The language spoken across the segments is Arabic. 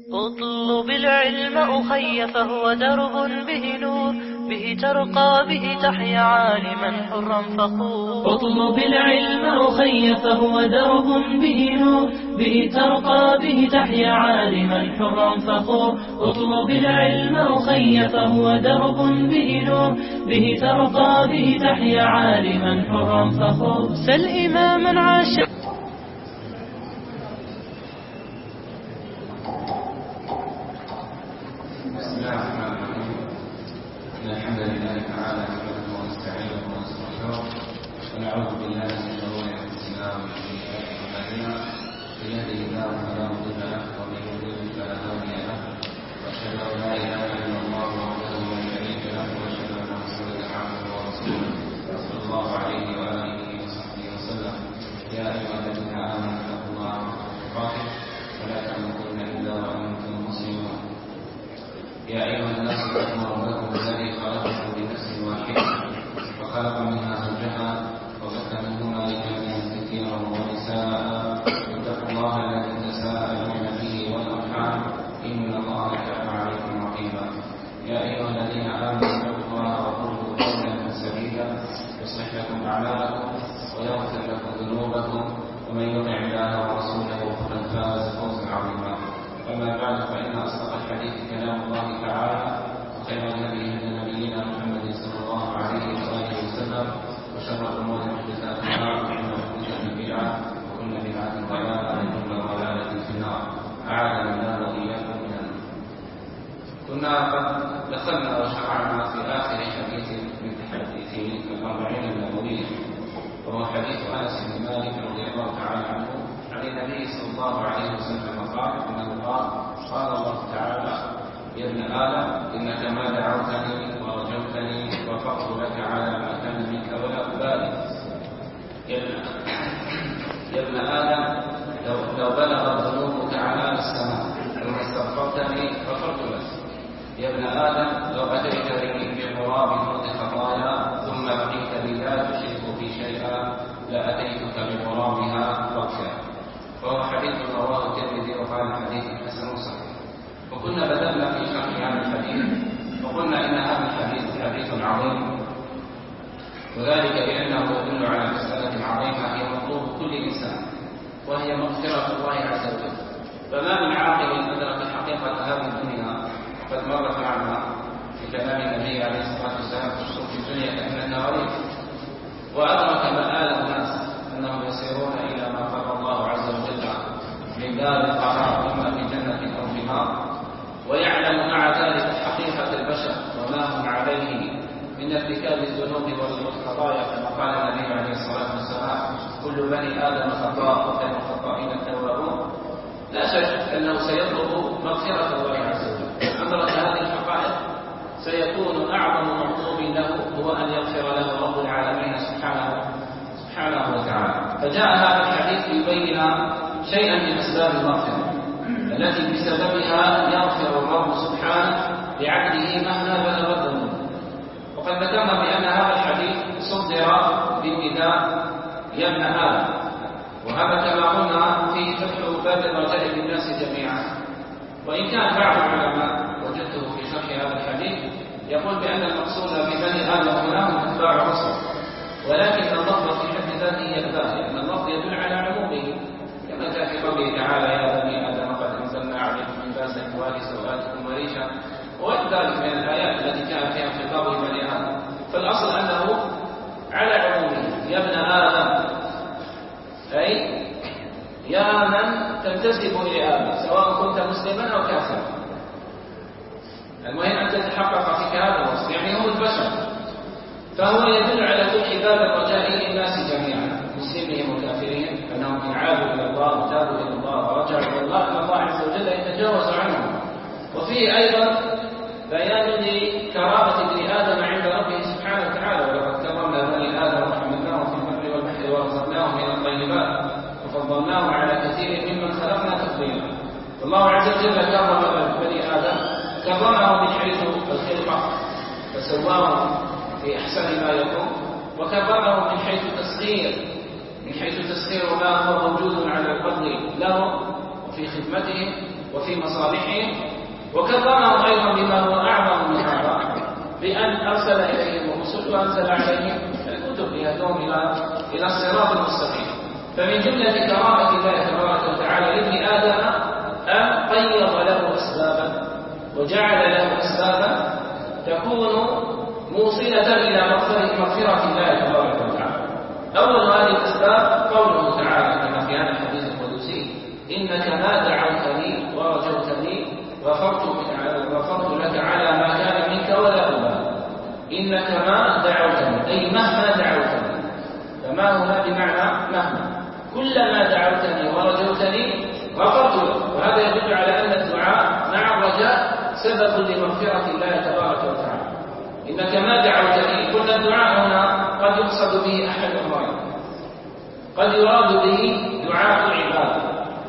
اطلب العلم أخي فهو درب به نور، به ترقى به تحيا عالما حرا فخور. اطلب العلم أخي فهو درب به نور، به ترقى به تحيا عالما حرا فخور. اطلب العلم أخي فهو درب به نور، به ترقى به تحيا عالما حرا فخور. سل إماما عاش. الحمد لله تعالى نحمده ونستعينه ونستغفره ونعوذ بالله من شرور انفسنا ومن سيئات اعمالنا، من يهده الله فلا مضل له ومن يضلل فلا هادي له، واشهد ان لا اله الا الله وحده لا شريك له، واشهد ان محمدا عبده ورسوله صلى الله عليه واله وصحبه وسلم. يا ايها الذين امنوا اتقوا الله حق تقاته ولا تموتن الا وانتم مسلمون. يا ايها الناس اتقوا ربكم الذي خلقكم بنفس واحده وخلق منها زوجها وبث منهما رجالا كثيرا ونساء، واتقوا الله الذي تساءلون به والارحام ان الله كان عليكم رقيبا. يا ايها الذين امنوا اتقوا الله وقولوا قولا سديدا يصلح لكم اعمالكم ويغفر لكم ذنوبكم، ومن يطع الله ورسوله فقد فاز فوزا عظيما. أما بعد، فإن أصدق الحديث كلام الله تعالى، وخير الهدي هدي نبينا محمد صلى الله عليه وآله وسلم، وشر الأمور محدثاتها، وكل محدثة بدعة، وكل بدعة ضلالة، وكل ضلالة في النار. أعاذنا الله وإياكم من النار. كنا قد دخلنا وشرعنا في آخر حديث من حديث الأربعين النبوية، وهو حديث أنس بن مالك رضي الله تعالى عنه عن النبي صلى الله عليه وسلم قال انه قال الله تعالى: يا ابن ادم انك ما دعوتني ورجوتني وفقت لك على ما كان منك ولا ابالي. يا ابن ادم لو بلغت ذنوبك عنان السماء ثم استغفرتني غفرت لك. يا ابن ادم لو اتيتني بقراب الارض خطايا ثم لقيت بي لا تشرك بي شيئا لاتيتك بقرابها مغفرة. وهو حديث رواه الترمذي وقال حديث حسن صحيح. وكنا بدأنا في شرح هذا الحديث وقلنا إن هذا الحديث حديث عظيم، وذلك لأنه يدل على مسألة عظيمة هي مطلوب كل إنسان، وهي مغفرة الله عز وجل. فما من عاقل أدرك حقيقة هذه الدنيا، وقد مرت معنا في كلام النبي عليه الصلاة والسلام تشرف في الدنيا كأنها غريب، وأدرك مآل الناس أنهم يسيرون إلى ما قضى الله عز وجل من دار القرار إما في جنة أو في نار، ويعلم مع ذلك حقيقة البشر وما هم عليه من ارتكاب الذنوب والخطايا، كما قال النبي عليه الصلاة والسلام: كل بني آدم خطاء وخير الخطائين التوابون. لا شك أنه سيطلب مغفرة الله عز وجل. أدرك هذه الحقائق سيكون أعظم مطلوب له هو أن يغفر له رب العالمين سبحانه وتعالى. فجاء هذا الحديث يبين شيئا من أسباب المغفرة التي بسببها يغفر الرب سبحانه لعبده مهما بلغ الذنوب. وقد ذكرنا بأن هذا الحديث صدر بالنداء: يا ابن آدم. وهذا كما قلنا فيه فتح باب الرجاء للناس جميعا، وإن كان بعض العلماء وجدته في شرح هذا الحديث يقول بأن المقصود ببني آدم هنا هم أتباع الرسل، ولكن اللفظ في حد ذاته يكفى، لأن اللفظ يدل على عمومه، كما جاء في قوله تعالى: يا بني آدم قد أنزلنا عليكم لباسا يواري سوآتكم وريشا، وغير ذلك من الآيات التي كان فيها خطاب بني آدم. فالأصل أنه على عمومه: يا ابن آدم، أي يا من تنتسب إلى آدم، سواء كنت مسلما أو كافرا. المهم أن تتحقق فيك هذا الوصف، يعني هم البشر، فهو يدل على فتح باب الرجاء للناس جميعا، مسلمهم وكافرهم، انهم ان عادوا الى الله وتابوا الى الله ورجعوا الى الله ان الله عز وجل يتجاوز عنهم. وفيه ايضا بيان لكرامه ابن ادم عند ربه سبحانه وتعالى: ولقد كرمنا بني ادم وحملناهم في البر والبحر ورزقناهم من الطيبات وفضلناهم على كثير ممن خلقنا تفضيلا. والله عز وجل كرم بني ادم، كرمهم من حيث الخلقه فسواهم في أحسن ما يكون، وكرمه من حيث تسخير ما هو موجود على القدر لهم، وفي خدمتهم وفي مصالحهم، وكرمهم أيضا بما هو أعظم من هذا، بأن أرسل إليهم الرسل وأنزل عليهم الكتب ليهدوهم إلى الصراط المستقيم. فمن جملة كرامة الله تبارك وتعالى لابن آدم أن قيض له أسبابا وجعل له أسبابا تكون موصلة إلى مغفرة الله تبارك وتعالى. أول هذه الأسباب قوله تعالى كما في هذا الحديث القدسي: إنك ما دعوتني ورجوتني غفرت لك على ما كان منك ولا أبالي. إنك ما دعوتني أي مهما دعوتني، فما هنا بمعنى مهما، كلما دعوتني ورجوتني غفرت لك. وهذا يدل على أن الدعاء مع الرجاء سبب لمغفرة الله تبارك وتعالى. إنك ما دعوتني، قلنا الدعاء هنا قد يقصد به أحد أمرين: قد يراد به دعاء العبادة،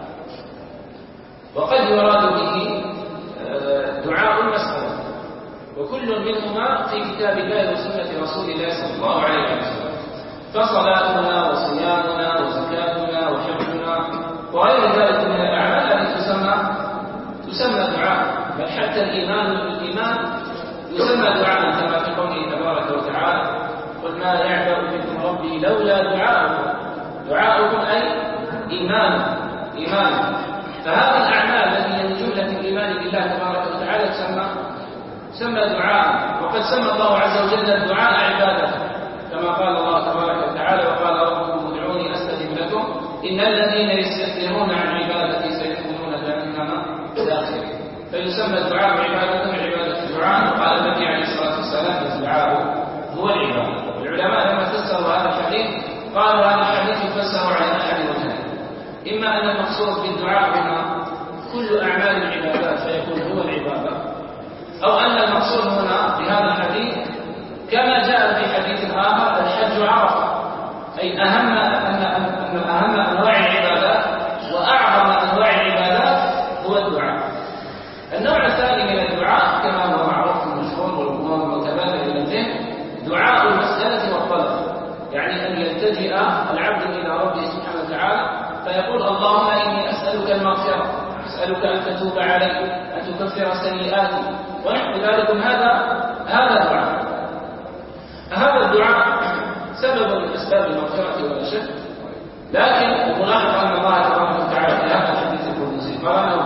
وقد يراد به دعاء المسألة، وكل منهما في كتاب الله وسنة رسول الله صلى الله عليه وسلم. فصلاتنا وصيامنا وزكاتنا وحجنا وغير ذلك من الأعمال التي تسمى دعاء، بل حتى الإيمان يسمى دعاء كما في قوله تبارك وتعالى: قل ما يعبأ بكم ربي لولا دعاؤكم أي إيمان. فهذه الأعمال التي هي من جملة الإيمان بالله تبارك وتعالى تسمى دعاء. وقد سمى الله عز وجل الدعاء عبادة، كما قال الله تبارك وتعالى: وقال ربكم ادعوني أستجب لكم إن الذين يستكبرون عن عبادتي سيدخلون جهنم داخلين. فيسمى الدعاء عبادة الدعاء. وقال النبي عليه الصلاة والسلام: الدعاء هو العبادة. العلماء لما فسروا هذا الحديث قالوا هذا الحديث يفسر على أحد وجهين: إما أن المقصود بالدعاء هنا كل أعمال العبادات فيكون هو العبادة، أو أن المقصود هنا بهذا الحديث كما جاء في حديث آخر: الحج عرفة، أي أهم أنواع العبادات وأعظم أنواع العبادات هو الدعاء. النوع الثاني من الدعاء كما هو معروف المشهور والمتبادر إلى الذهن دعاء المسألة والطلب، يعني أن يلتجئ العبد إلى ربه سبحانه وتعالى فيقول: اللهم إني أسألك المغفرة، أسألك أن تتوب علي، أن تكفر سيئاتي، ونحو ذلك. هذا الدعاء. هذا الدعاء سبب من أسباب المغفرة ولا شك، لكن الملاحظ أن الله تبارك وتعالى في هذا الحديث القدسي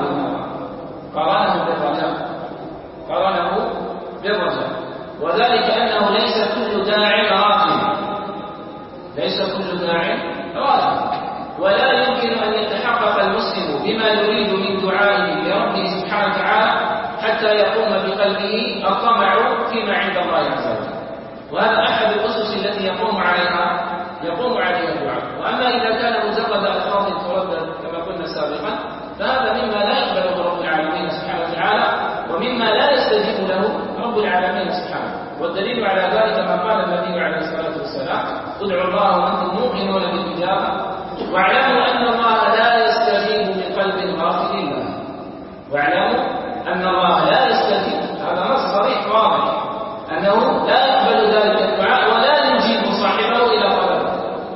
قارنه بالرجاء، وذلك أنه ليس كل داع راجع، ولا يمكن أن يتحقق المسلم بما يريد من دعائه لربه سبحانه وتعالى حتى يقوم بقلبه الطمع فيما عند الله عز وجل. وهذا أحد الأسس التي يقوم عليها الدعاء. وأما إذا كان مجرد ألفاظ تردد كما قلنا سابقا فهذا مما لا يقبله رب العالمين سبحانه وتعالى، ومما لا يستجيب له رب العالمين سبحانه. والدليل على ذلك ما قال النبي عليه الصلاة والسلام: ادعوا الله وأنتم موقنون بالإجابة واعلموا أن الله لا يستجيب بقلب غافل له. واعلموا أن الله لا يستجيب، هذا نص صريح واضح أنه لا يقبل ذلك الدعاء ولا يجيب صاحبه إلى طلبه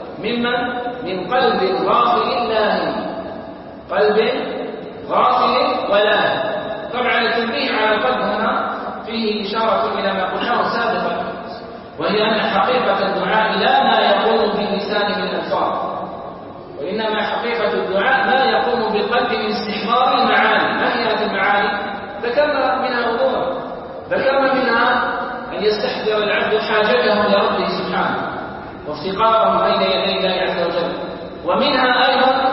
من قلب غافل لاهٍ، قلب غافل ولاهٍ. طبعا التنبيه على القلب هنا فيه إشارة إلى ما قلناه سابقا، وهي أن حقيقة الدعاء لا ما يقوم باللسان من الألفاظ، وإنما حقيقة الدعاء ما يقوم بالقلب من استحضار المعاني. ما هي هذه المعاني؟ ذكرنا منها أمورا، ذكرنا منها أن يستحضر العبد حاجته لربه سبحانه وافتقاره بين يدي الله عز وجل، ومنها أيضا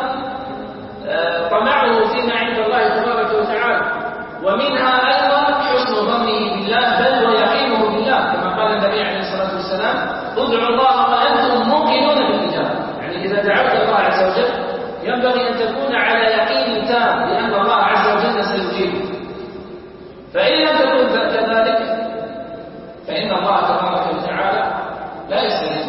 طمعه فيما عند الله تبارك وتعالى، ومنها أيضا حسن ظنه بالله بل ويقينه بالله، كما قال النبي عليه الصلاة والسلام: ادعوا الله وأنتم موقنون بالإجابة. يعني إذا دعوت الله عز وجل ينبغي أن تكون على يقين تام بأن الله عز وجل سيجيبك، فإن لم تكن كذلك فإن الله تبارك وتعالى لا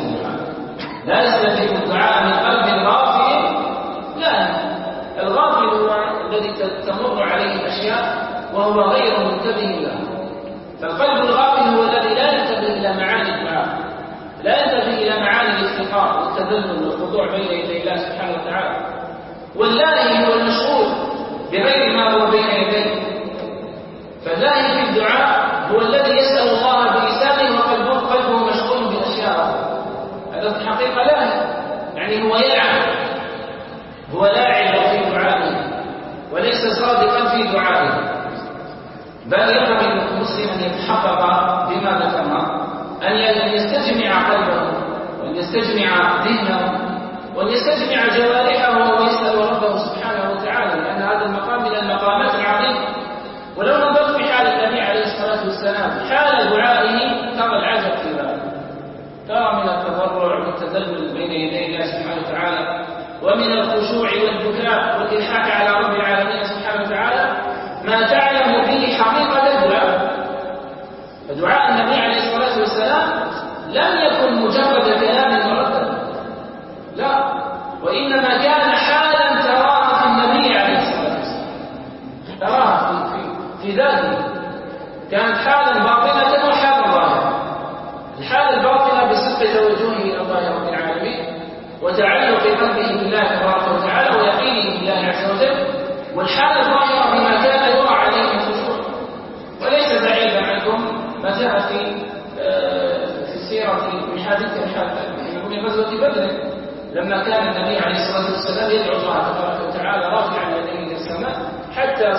يستجيب الدعاء من قلب غافل. لا، الغافل هو الذي تمر عليه الأشياء وهو غير منتبه لها. فالقلب الغافل هو الذي لا ينتبه إلى معاني الدعاء، لا ينتبه إلى معاني الافتقار والتذلل والخضوع بين يدي الله سبحانه وتعالى. واللاهي هو المشغول بغير ما هو بين يديه. فاللاهي في الدعاء هو الذي يسأل الله بلسانه وقلبه مشغول بأشياء. هذا في الحقيقة لاهي، يعني هو يلعب، هو لاعب في دعائه وليس صادقا في دعائه. بل ينبغي المسلم أن يتحقق بما ذكرنا، أن يستجمع قلبه وأن يستجمع ذهنه وأن يستجمع جوارحه ويسأل ربه سبحانه وتعالى، لأن هذا المقام من المقامات العظيمة. ولو نظرت في حال النبي عليه الصلاة والسلام حال دعائه ترى العجب في ذلك، ترى من التضرع والتذلل بين يدي الله سبحانه وتعالى ومن الخشوع والبكاء والإلحاح على رب العالمين سبحانه وتعالى ما تعلم به حقيقة الدعاء. فدعاء النبي عليه الصلاة والسلام لم يكن مجرد كلام مردد، لا، وإنما كان حالا تراها في النبي عليه الصلاة والسلام، تراها في ذاته، كانت حالا باطنة وحالا ظاهرة. الحالة الباطنة بصدق توجهه إلى الله رب العالمين وتعلق قلبه بالله تبارك وتعالى ويقينه بالله عز وجل، والحالة الظاهرة بما كان يرى عليه من خشوع. وليس بعيدا عنكم ما جاء في السيرة من حادثة من غزوة بدر، لما كان النبي عليه الصلاة والسلام يدعو الله تبارك وتعالى رافعا يديه إلى السماء حتى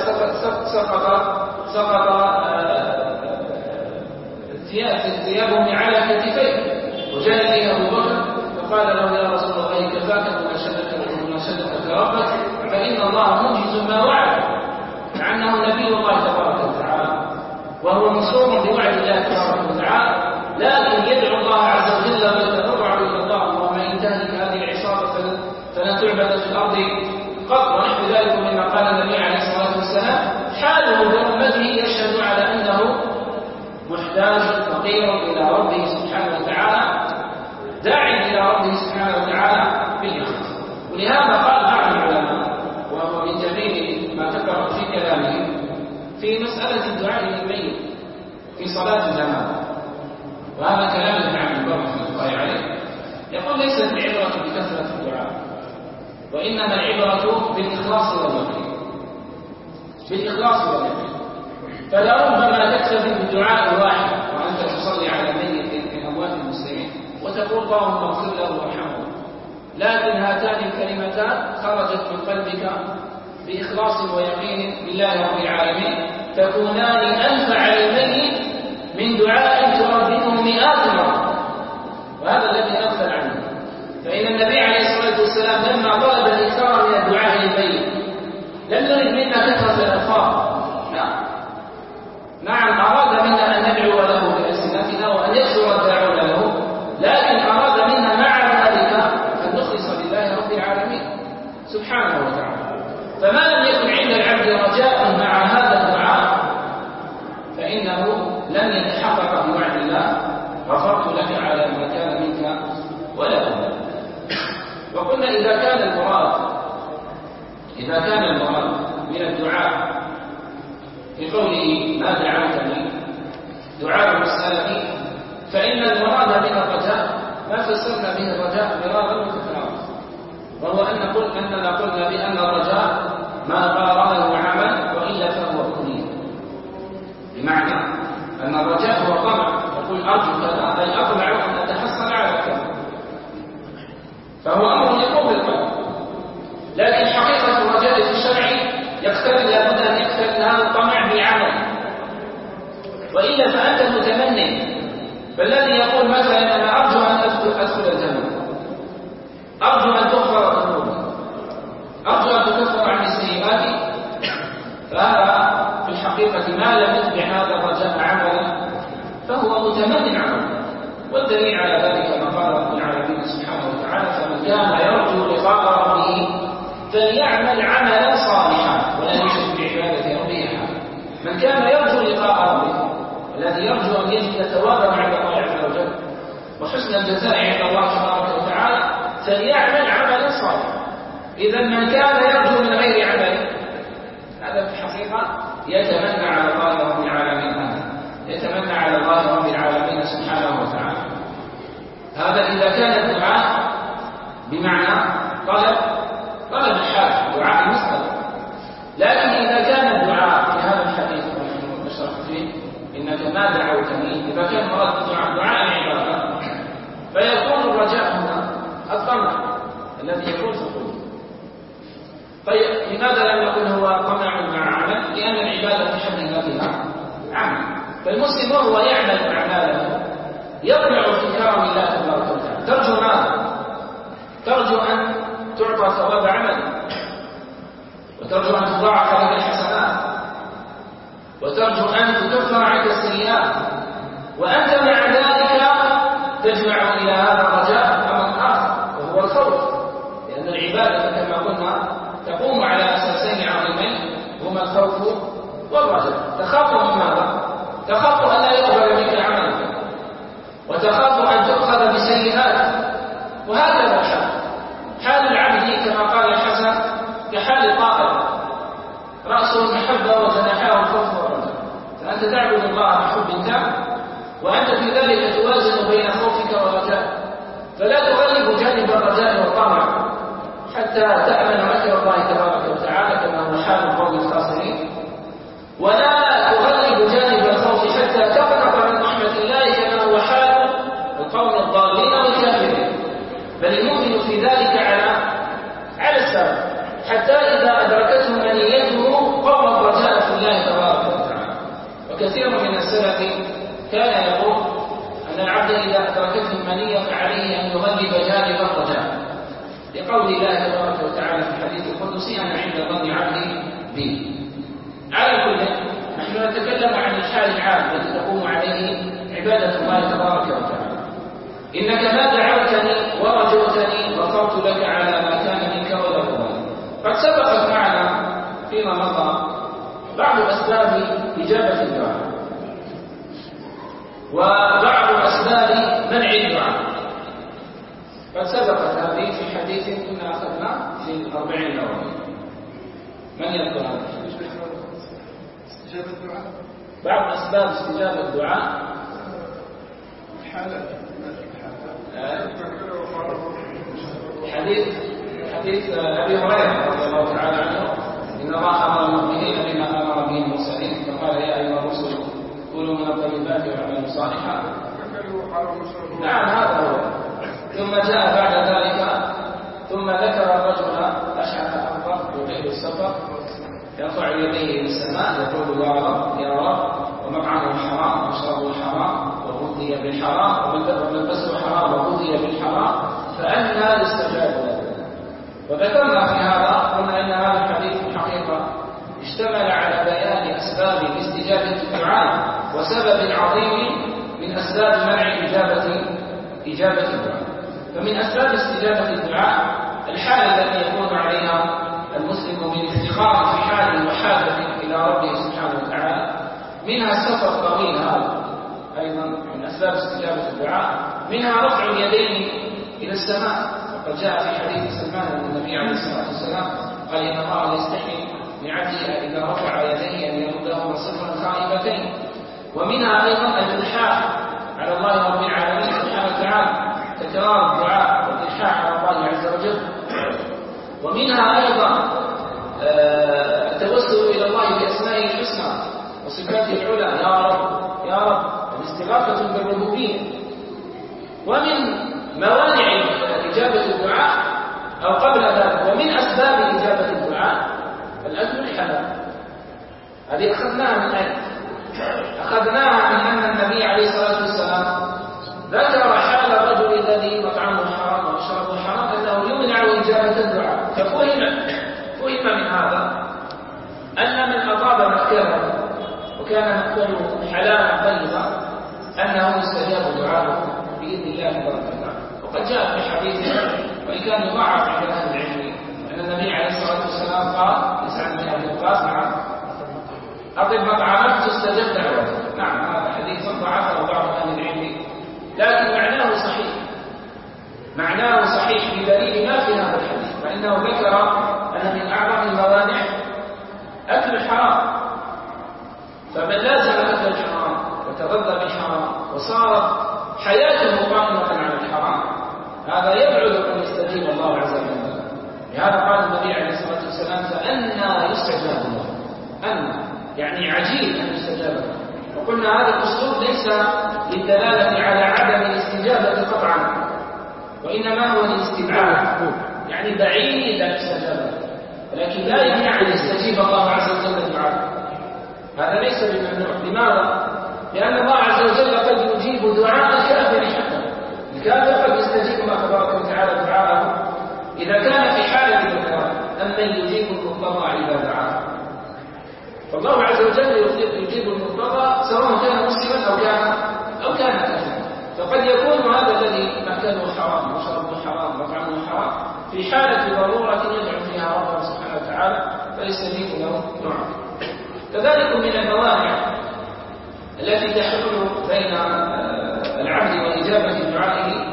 سقط ثيابه على كتفيه، وجاء إليه أبو بكر فقال له يا رسول الله كفاك مناشدتك ربك فإن الله منجز ما وعد، مع أنه نبي الله تبارك وتعالى وهو مسرور بوعد الله تبارك وتعالى، لكن يدعو الله عز وجل ويتضرع إلى الله اللهم إن تهلك هذه العصابة فلن تعبد في الأرض قط، ونحو ذلك مما قال النبي عليه الصلاة والسلام حاله بأمته يشهد على أنه محتاج فقير إلى ربه سبحانه وتعالى، داعي إلى ربه سبحانه وتعالى بالإخلاص. ولهذا قال بعض العلماء وهو من جميل ما ذكر في كلامه في مسألة الدعاء للميت في صلاة الجنازة، وهذا كلام ابن عبد البر رحمه الله عليه، يقول ليست العبرة بكثرة الدعاء، وإنما العبرة بالإخلاص واليقين، بالإخلاص واليقين. فلربما تكتفي بالدعاء الواحد وأنت تصلي على ميت من أموات المسلمين وتقول اللهم اغفر له وارحمه، لكن هاتان الكلمتان خرجت من قلبك بإخلاص ويقين بالله رب العالمين تكونان أنفع للميت من دعاء تردده مئات مرة، وهذا الذي أغفل عنه. فإن النبي عليه الصلاة والسلام لما طلب الإكثار من الدعاء للميت لم يرد منا كثرة الألفاظ، نعم أراد منا أن ندعو له بألسنتنا وأن يكثر الداعون له، لكن أراد منا مع ذلك أن نخلص لله رب العالمين سبحانه وتعالى. فما لم يكن عند العبد رجاء مع هذا الدعاء فإنه لن يتحقق بوعد الله غفرت لك على ما كان منك ولا تبالي. وقلنا إذا كان المراد من الدعاء في قوله ما دعوتني دعاء المسألة، فإن المراد من الرجاء ما فسرنا به الرجاء مرارا وتكرارا، وهو أننا قلنا بأن الرجاء ما قارنه عمل وإلا فهو ركني، بمعنى أن الرجاء هو طمع، يقول أرجو كذا بل أطمع أن أتحصل على كذا، فهو أمر يقوم بالقلب. لكن حقيقة الرجاء في الشرع لابد أن يقترن هذا الطمع بالعمل، وإلا فأنت متمني. فالذي يقول مثلا أنا أرجو أن أدخل الجنة، أرجو أن تغفر ذنوبي، أرجو أن تكفر عني سيئاتي، فهذا في الحقيقة ما لم يتبع هذا الرجاء عملا فهو متمن عملا. والدليل على ذلك ما قال رب العالمين سبحانه وتعالى فمن كان يرجو لقاء ربه فليعمل عملا صالحا ولا يشرك بعبادة ربه أحدا. من كان يرجو لقاء ربه الذي يرجو أن يجد ثوابا عند الله عز وجل وحسن الجزاء عند الله تبارك وتعالى فليعمل عملا صالحا. إذا من كان يرجو من غير عمل هذا في الحقيقة يتمنى على الله رب العالمين، يتمنى على الله رب العالمين سبحانه وتعالى. هذا إذا كان الدعاء بمعنى طلب الحاجة، دعاء المسألة. لكن ما دعوتني، إذا كان مراد الدعاء دعاء العبادة فيكون الرجاء هنا الطمع الذي يكون في القلوب. طيب لماذا لم يكن هو طمع مع عمل؟ لأن العبادة في حد ذاتها عمل، فالمسلم وهو يعمل أعماله يطمع في كرم الله تبارك وتعالى. ترجو ماذا؟ ترجو أن تعطى ثواب عمل، وترجو أن تضاعف لك الحسنات، وترجو أن تكفر عنك السيئات، وأنت مع ذلك تجمع إلى هذا الرجاء أمر آخر وهو الخوف، لأن العبادة كما قلنا تقوم على أساسين عظيمين هما الخوف والرجاء. تخاف من ماذا؟ تخاف أن لا يقبل منك عملك، وتخاف أن تؤخذ بسيئات، وهكذا حال العبد كما قال الحسن كحال الطائر رأسه المحبة وجناحاه الخوف والرجاء. فأنت تعبد الله بحب تام، وأنت في ذلك توازن بين خوفك والرجاء، فلا تغلب جانب الرجاء والطمع حتى تأمن مكر الله تبارك وتعالى كما هو حال القوم الخاسرين، ولا تغلب جانب الخوف حتى تقنط من رحمة الله كما هو حال القوم الضالين والكافرين. بل المؤمن في ذلك على السابق، حتى إذا أدركته منيته قوى الرجاء في الله تبارك وتعالى. وكثير من السلف كان يقول أن العبد إذا أدركته المنية فعليه أن يغلب جانب الرجاء، لقول الله تبارك وتعالى في الحديث القدسي أنا عند ظن عبدي بي. على كل نحن نتكلم عن الحال العام الذي تقوم عليه عبادة الله تبارك وتعالى. إنك ما دعوتني ورجوتني غفرت لك على ما كان منك ولا أبالي. قد سبقت معنا فيما مضى بعض أسباب إجابة الدعاء وبعض أسباب منع الدعاء، قد سبقت هذه في حديث كنا أخذنا في 40 الأوائل. من يذكر هذا؟ بعض أسباب استجابة الدعاء حديث أبي هريرة رضي الله تعالى عنه إن الله أمر المؤمنين بما أمر به المرسلين فقال يا أيها الرسل كلوا من الطيبات واعملوا صالحا. نعم هذا هو. ثم جاء بعد ذلك ثم ذكر الرجل أشعث أكبر يطيل السفر يرفع يديه إلى السماء يقول يا رب يا رب ومطعمه حرام ومشربه حرام وغذي بالحرام وملبسه حرام وغذي بالحرام فأنى يستجاب له. وذكرنا في هذا قلنا أن هذا الحديث في الحقيقة اشتمل على بيان أسباب استجابة الدعاء وسبب عظيم من أسباب منع إجابة الدعاء. فمن أسباب استجابة الدعاء الحالة التي يكون عليها المسلم من افتخار في حاله وحاجة إلى ربه سبحانه وتعالى، منها السفر الطويل هذا أيضا من أسباب استجابة الدعاء، منها رفع اليدين إلى السماء، وقد جاء في حديث سلمان أن النبي عليه الصلاة والسلام قال إن الله يستحي من عبده إذا رفع يديه أن يردهما صفرا خائبتين. ومنها أيضا الإلحاح على الله رب العالمين سبحانه وتعالى، تكرار الدعاء والإلحاح على الله عز وجل. ومنها أيضا التوسل إلى الله بأسمائه الحسنى وصفاته العلى يا رب يا رب، الاستغاثة بالربوبية. ومن موانع إجابة الدعاء أو قبل ذلك ومن أسباب إجابة الدعاء الأكل الحلال. هذه أخذناها من أين؟ أخذناها من أن النبي عليه الصلاة والسلام ذكر حال الرجل الذي مطعمه حرام ومشربه حرام أنه يمنع إجابة الدعاء. ففهم من هذا أن من أطاب مأكله وكان مأكله حلالا طيبا أنه يستجاب دعاءه بإذن الله تبارك وتعالى. وقد جاء في حديث وإن كان يضاعف عند أهل العلم أن النبي عليه الصلاة والسلام قال لسعد بن أبي وقاص نعم أطب مطعمك تستجب دعوتك. نعم هذا حديث ضعفه بعض أهل العلم، لكن معناه صحيح بدليل ما في هذا الحديث، فإنه ذكر أن من أعظم الموانع أكل الحرام. فمن لازم أكل الحرام وتغذى بالحرام وصارت حياته قائمة على الحرام هذا يبعد أن يستجيب الله عز وجل. لهذا قال النبي عليه الصلاة والسلام فأنى يستجاب له. أن يعني عجيب أن يستجاب له. وقلنا هذا الأسلوب ليس للدلالة على عدم الاستجابة قطعا، وإنما هو الاستبعاد، يعني بعيد عن الاستجابة، ولكن لا يمنع أن يستجيب الله عز وجل الدعاء، هذا ليس بممنوع. لماذا؟ لأن الله عز وجل قد يجيب دعاء الكافر حتى الكافر قد يستجيب الله تبارك وتعالى دعاءه إذا كان في حالة الإقرار، أما يجيب المضطر إذا دعاه. فالله عز وجل يجيب المضطر سواء كان مسلما أو كان كافرا. فقد يكون هذا الذي مكانه حرام وشربه حرام وطعمه حرام في حالة ضرورة يدعو فيها ربنا سبحانه وتعالى فيستجيب له دعاء. كذلك من الموانع التي تحول بين العبد وإجابة دعائه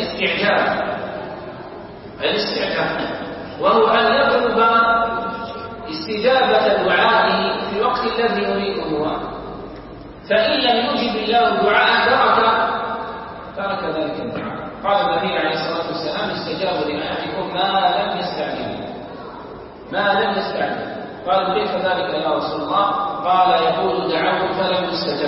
الاستعجال، وهو أن يطلب استجابة دعائه في الوقت الذي يريده هو، فإن لم يجب الله دعاءه ترك ذلك الدعاء. قال النبي عليه الصلاة والسلام: استجابوا لأحدكم ما لم يستعجل. قالوا: كيف ذلك يا رسول الله؟ قال: يقول: دعوت فلم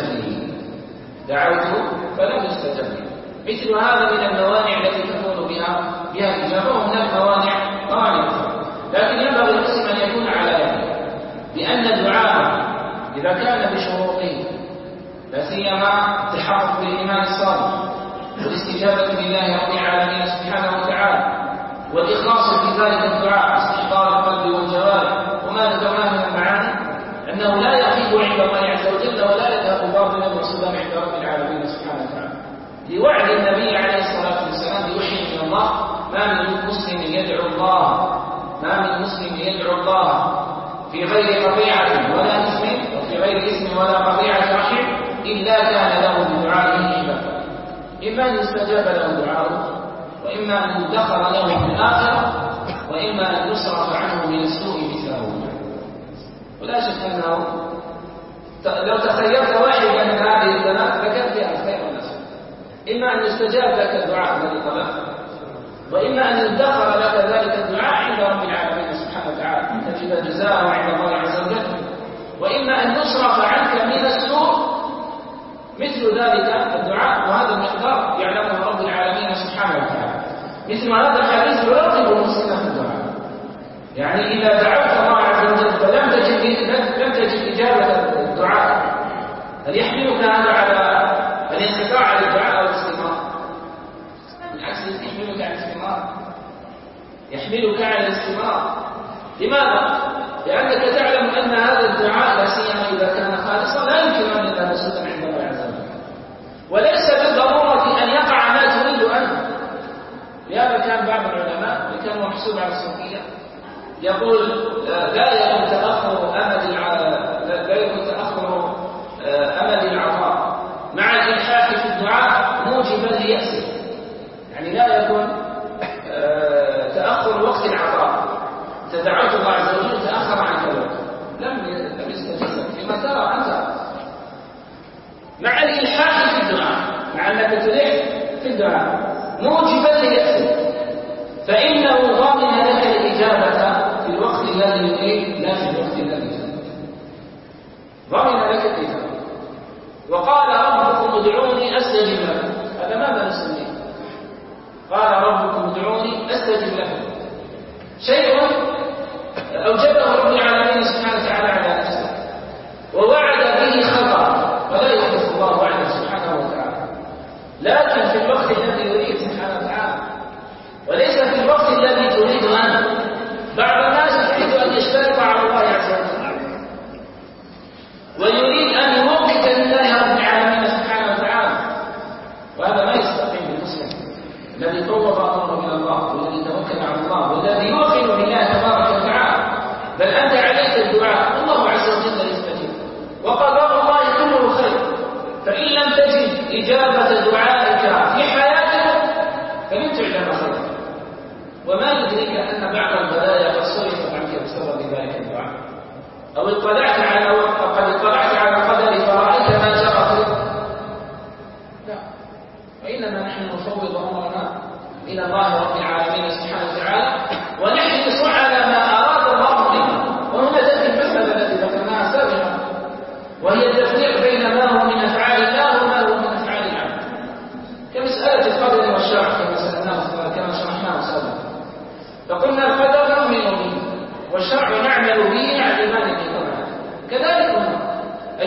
يستجب لي. مثل هذا من الموانع التي تكون بها الإجابة، وهناك موانع أخرى. لكن ينبغي المسلم أن يكون على يقين بأن الدعاء إذا كان بشروطه، لا سيما التحقق بالإيمان الصادق والاستجابة لله رب العالمين سبحانه وتعالى، والإخلاص في ذلك الدعاء، استحضار القلب والجوارح، وما ذكرناه من المعاني أنه لا يخيب عند الله عز وجل ولا يذهب باطلا وسبا عند رب العالمين سبحانه وتعالى، لوعد النبي عليه الصلاة والسلام بوحي من الله: ما من مسلم يدعو الله في غير قطيعة ولا إثم، وفي غير إثم ولا قطيعة رحم، إلا كان له بدعائه إجابة، إما أن يستجاب له دعاؤه، وإما أن يدخر له في الآخرة، وإما أن يصرف عنه من السوء مثله. ولا شك أنه لو تخيرت واحدا من هذه الثلاث لكان فيها الخير والنصر، إما أن يستجاب لك الدعاء الذي طلبته، وإما أن يدخر لك ذلك الدعاء عند رب العالمين سبحانه وتعالى تجد جزاءه عند الله عز وجل، وإما أن يصرف عنك من السوء مثل ذلك الدعاء، وهذا المقدار يعلمه رب العالمين سبحانه وتعالى. مثل هذا الحديث يرغب المسلم في الدعاء، يعني إذا دعوت الله عز وجل فلم تجد إجابة الدعاء، هل يحملك هذا على الانقطاع عن الدعاء أو الاستمرار؟ بالعكس، يحملك على الاستمرار. لماذا؟ لأنك تعلم أن هذا الدعاء لا سيما إذا كان خالصا لا يمكن أن يذهب سوءا عند الله عز وجل، وليس بالضرورة أن يقع ما تريد أنت. لهذا كان بعض العلماء اللي كانوا محسوب على الصوفية يقول: لا يكون تأخر أمد العطاء مع الإلحاح في الدعاء موجبا ليأسه، يعني لا يكون تأخر وقت العطاء. دعوت الله عز وجل تأخر عنك الوقت، لم يستجب لما ترى أنت، مع الإلحاح في الدعاء، مع أنك تلح في الدعاء موجبا ليأسه، فإنه ضامن لك الإجابة في الوقت الذي يريد لا في الوقت الذي يريد، ضامن لك الإجابة. وقال: ربكم ادعوني أستجب لكم. هذا ماذا نسميه؟ قال: ربكم ادعوني أستجب لكم، شيء أوجبه رب العالمين سبحانه وتعالى على نفسه، ووعد به خطأ، ولا يخلف الله وعده سبحانه وتعالى، لكن في الوقت الذي يريد سبحانه وتعالى، وليس في الوقت الذي تريد أنت. بعض الناس يريد أن يشترط على الله عز وجل، ويريد أن يوقف لله رب العالمين سبحانه وتعالى، وهذا ما يستقيم بالمسلم الذي فوض أمره إلى الله، والذي توكل على الله، والذي يوقن بالله تبارك وتعالى. بل أنت عليك الدعاء، الله عز وجل يستجيب، وقضاء الله كله خير. فإن لم تجد إجابة دعائك في حياتك فلن تعلم خيرا، وما يدريك أن بعض البلايا قد صرفت عنك بسبب ذلك الدعاء، أو قد اطلعت على القدر فرأيت ما جرى فيه. لا، وإنما نحن نفوض أمرنا إلى الله رب العالمين سبحانه وتعالى، ونحرص على ما أراد الله منا. وهنا تأتي المسألة التي ذكرناها سابقا، وهي التفريق بين ما هو من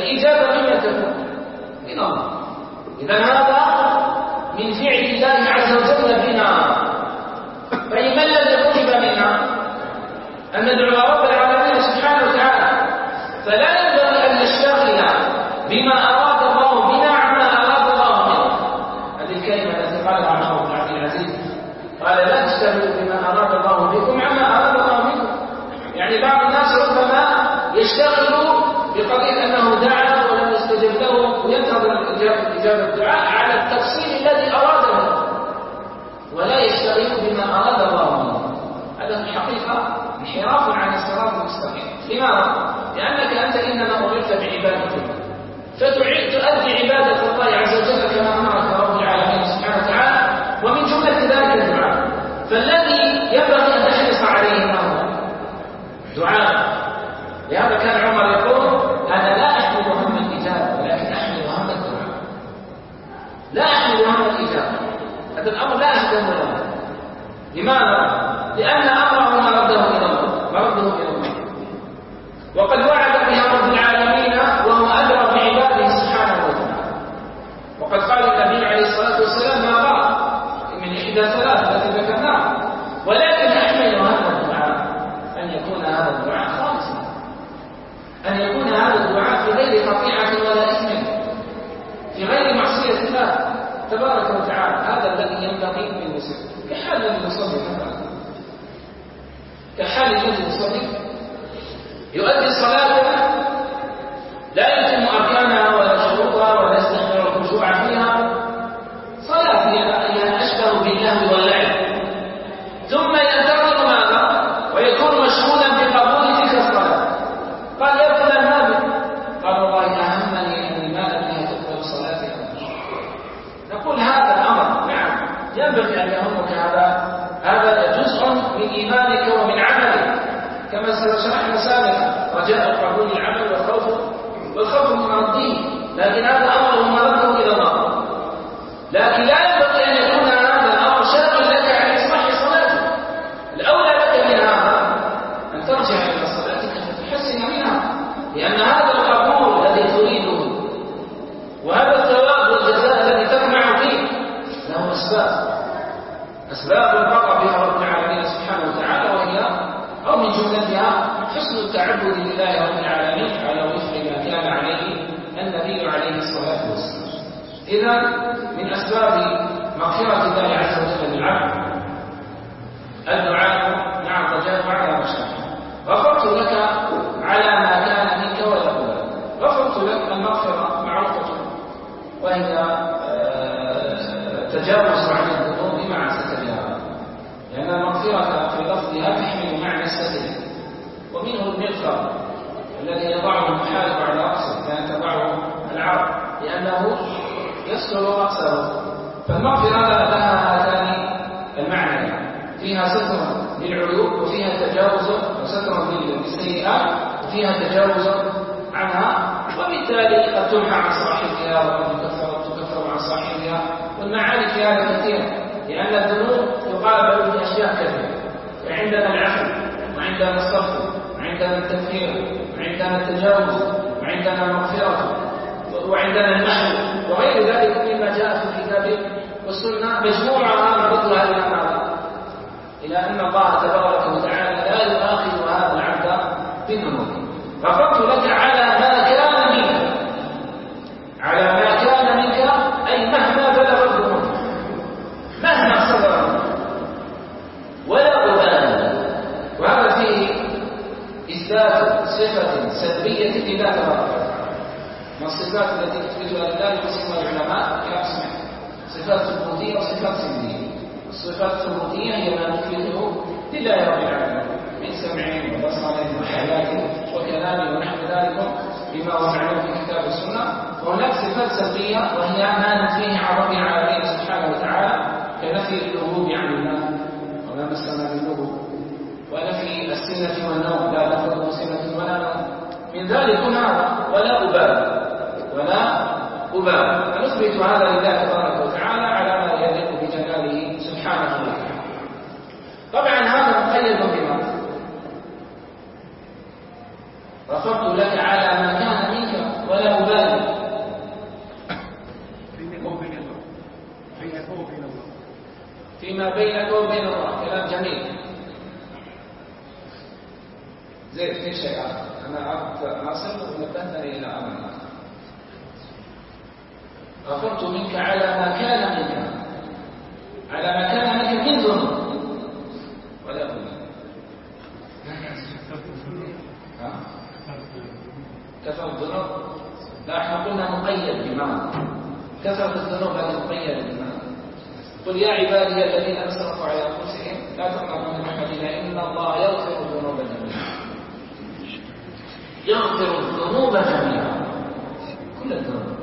فالإجابة ممن تكون؟ من الله. إذا هذا من فعل الله عز وجل بنا. فإن من لم يكن منا أن ندعو رب العالمين سبحانه وتعالى، فلا ينبغي أن نشتغل بما أراد الله بنا عما أراد الله منا. هذه الكلمة التي قالها عمر بن عبد العزيز، قال لا تشتغلوا بما أراد الله بكم عما أراد الله منكم. يعني بعض الناس ربما يشتغل بقضية أنه دعا ولم يستجب له وينتظر إجابة الدعاء على التفصيل الذي أراده، ولا يشتغل بما أراد الله منه. هذا في الحقيقة انحراف عن الصراط المستقيم. لماذا؟ لأنك أنت إنما أمرت بعبادته، فتؤدي عبادة الله عز وجل كما أمرك رب العالمين سبحانه وتعالى، ومن جملة ذلك الدعاء. فالذي ينبغي أن تحرص عليه ما هو دعاء. لهذا كان عمر يقول أنا لا أحمل هم الإجابة ولكن أحمل هم الدعاء. لا أحمل هم الإجابة، هذا الأمر لا أهتم له. لماذا؟ لأن أمره مرده إلى الله. وقد وعد بها رب العالمين وهو أدرى بعباده سبحانه وتعالى. وقد قال النبي عليه الصلاة والسلام ما قال من إحدى ثلاث التي ذكرناها، ولكن أحمل هذا الدعاء أن يكون هذا الدعاء خالصا، أن يكون هذا الدعاء في غير قطيعة ولا إثم، في غير معصية الله تبارك وتعالى. هذا الذي ينبغي للمسلم. كحال الذي يصلي مثلا، كحال الذي يصلي يؤدي الصلاة لا يتم أركانها ولا شروطها ولا يستحضر الخشوع فيها، صلاة هي أشبه باللهو واللعب، ثم ينتظر ماذا؟ ويكون مشغولا بقبول تلك الصلاة. قال يا فلان ماذا؟ قال والله أهمني أن ما أبني تقبل صلاتي. نقول هذا الأمر نعم ينبغي أن يهمك، هذا جزء من إيمانك ومن عملك، كما شرحنا سابقا رجاء قبول العمل والخوف من رده. لكن هذا أمر مرده إلى الله. لكن لا ينبغي أن يكون هذا الأمر شاغل لك عن إصلاح صلاتك. الأولى لك من هذا أن ترجع إلى صلاتك فتحسن منها، لأن هذا القبول الذي تريده وهذا الثواب والجزاء الذي تطمع فيه له أسباب البقاء بها رب العالمين سبحانه وتعالى، وهي أو من جملتها حسن التعبد لله رب العالمين على وفق ما كان عليه النبي عليه الصلاة والسلام. إذا من أسباب مغفرة الله عز وجل للعبد الدعاء مع الرجاء وعلى مشاكل. غفرت لك على ما كان منك ولا أبالي. غفرت لك المغفرة معروفة، وهي تجاوز عن الذنوب مع سترها، لأن المغفرة في لفظها تحمل معنى الستر. ومنه المغفر الذي يضعه المحارب على رأسه كان تضعه العرب لأنه يستر رأسه. فالمغفرة لها هاتان المعنى، فيها ستر للعيوب وفيها تجاوز وستر للسيئات وفيها تجاوز عنها، وبالتالي قد تمحى عن صاحبها وقد تكفر عن صاحبها. والمعاني في هذا كثيرة، لأن الذنوب تقابل بأشياء كثيرة. فعندنا العفو، وعندنا الصفر، وعندنا التكفير، وعندنا التجاوز، وعندنا المغفرة، وعندنا المحو، وغير ذلك مما جاء في الكتاب والسنة. مجموعها نردها إلى ماذا؟ إلى أن الله تبارك وتعالى لا يؤاخذ هذا العبد بالذنوب. غفرت لك على ما كان منك، على ما كان منك أي مهما بلغ الذنوب، مهما صدر ولا أبالي. وهذا فيه إثبات صفة سلبية لله تبارك وتعالى. من الصفات التي تثبتها لله يقسمها العلماء إلى قسمين: صفات ثبوتية وصفات سلبية. الصفات الثبوتية هي ما نثبته لله رب العالمين من سمع وبصر وحياة وكلام ونحو ذلك بما هو معلوم في كتاب السنة. وهناك صفات سلبية وهي ما نفيه عن رب العالمين سبحانه وتعالى، كنفي اللهوب عن الله وما مسنا باللهوب، ونفي السنة والنوم، لا تفرق سنة ولا نوم، من ذلك هذا ولا أبالي فنثبت هذا لله تبارك وتعالى على ما يليق بجلاله سبحانه وتعالى. طبعا هذا مقيد بما غفرت لك على ما كان منك ولا فيما بينك وبين الله. كلام جميل. زين، في شيء آخر أنا أردت أصل ونبهتني إلى أمر آخر. غفرت منك على ما كان منك، على ما كان منك من ذنوب ولا بد. كثرة الذنوب، لا احنا قلنا مقيد بمعنى كثرة الذنوب هذه مقيدة بمعنى. قل يا عبادي الذين أسرفوا على أنفسهم لا تقنطوا من رحمة الله إن الله يغفر الذنوب جميعا. يغفر الذنوب جميعا، كل الذنوب،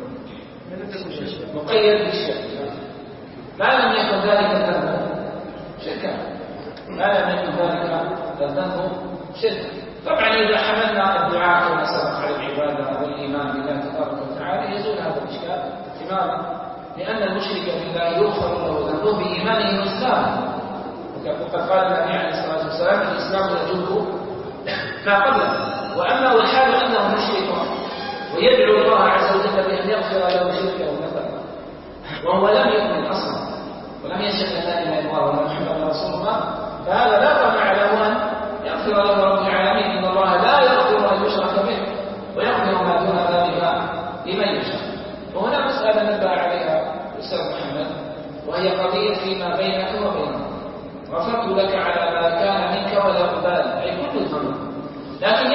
مقيد بالشرك. ما لم يكن ذلك الذنب شركا، ما لم يكن ذلك الذنب شركا. طبعا إذا حملنا الدعاء كما سبق على العبادة والإيمان بالله تبارك وتعالى يزول هذا الإشكال. لماذا؟ لأن المشرك بالله يغفر له ذنبه بإيمانه وإسلامه، وقد قال النبي عليه الصلاة والسلام الإسلام يجب ما قبله. وأما والحال أنه مشرك ويدعو الله عز وجل بأن يغفر له شركه ونفسه وهو لم يؤمن أصلا ولم يشهد أن لا إله إلا الله وأن محمدا رسول الله، فهذا لا طمع له أن يغفر له رب العالمين. إن الله لا يغفر أن يشرك به ويغفر ما دون ذلك لمن يشاء. وهنا مسألة نبه عليها أستاذ محمد، وهي قضية فيما بينك وبينه. غفرت لك على ما كان منك ولا أبالي، أي كل الذنوب، لكن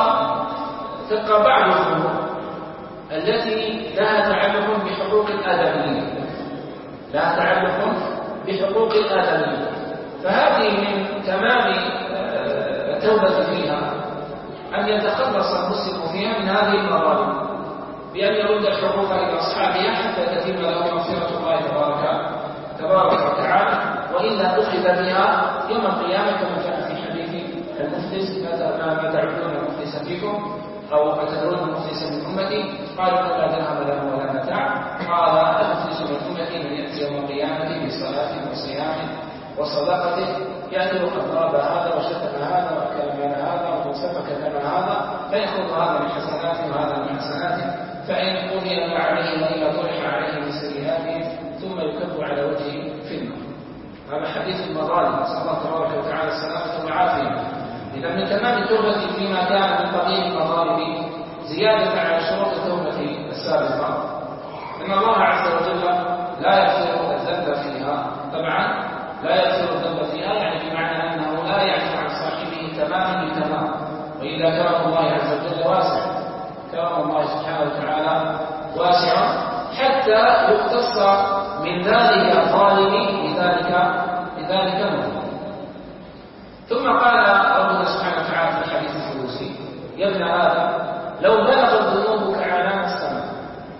تبقى بعض الذنوب التي لها تعلق بحقوق الآدميين، لها تعلق بحقوق الآدميين. فهذه من تمام التوبة فيها أن يتخلص المسلم فيها من هذه المظالم بأن يرد الحقوق لأصحابها حتى تتم له مغفرة الله تبارك وتعالى، وإلا أخذ بها يوم القيامة كما جاء في حديث المفلس: ما تعدون المفلس فيكم أو أتدرون المفلس من أمتي؟ قالوا: لا درهم له ولا متاع. قال: المفلس من أمتي من يأتي يوم القيامة بصلاة وصيام وصدقة يأتي وقد ضرب هذا وشتم هذا وأكل مال هذا وسفك دم هذا، فيأخذ هذا من حسناته وهذا من حسناته، فإن قضي ما عليه وإلا طرح عليه من سيئاته ثم يكب على وجهه في النار. هذا حديث المظالم، نسأل الله تبارك وتعالى السلامة والعافية. إذا من تمام التوبة فيما كان من قضية المظالم زيادة على شروط التوبة السابقة إن الله عز وجل لا يغفر الذنب فيها. طبعا لا يغفر الذنب فيها يعني بمعنى أنه لا يعفو عن صاحبه تماما بتمام، وإلا كرم الله عز وجل واسع، كرم الله سبحانه وتعالى واسع حتى يقتص من ذلك الظالم بذلك المظلوم. ثم قال ربنا سبحانه وتعالى في الحديث القدسي: يا ابن آدم لو بلغت ذنوبك عنان السماء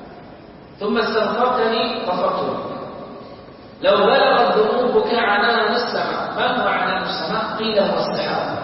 ثم استغفرتني غفرت لك. لو بلغت ذنوبك عنان السماء، ما هو عنان السماء؟ قيل هو السحاب،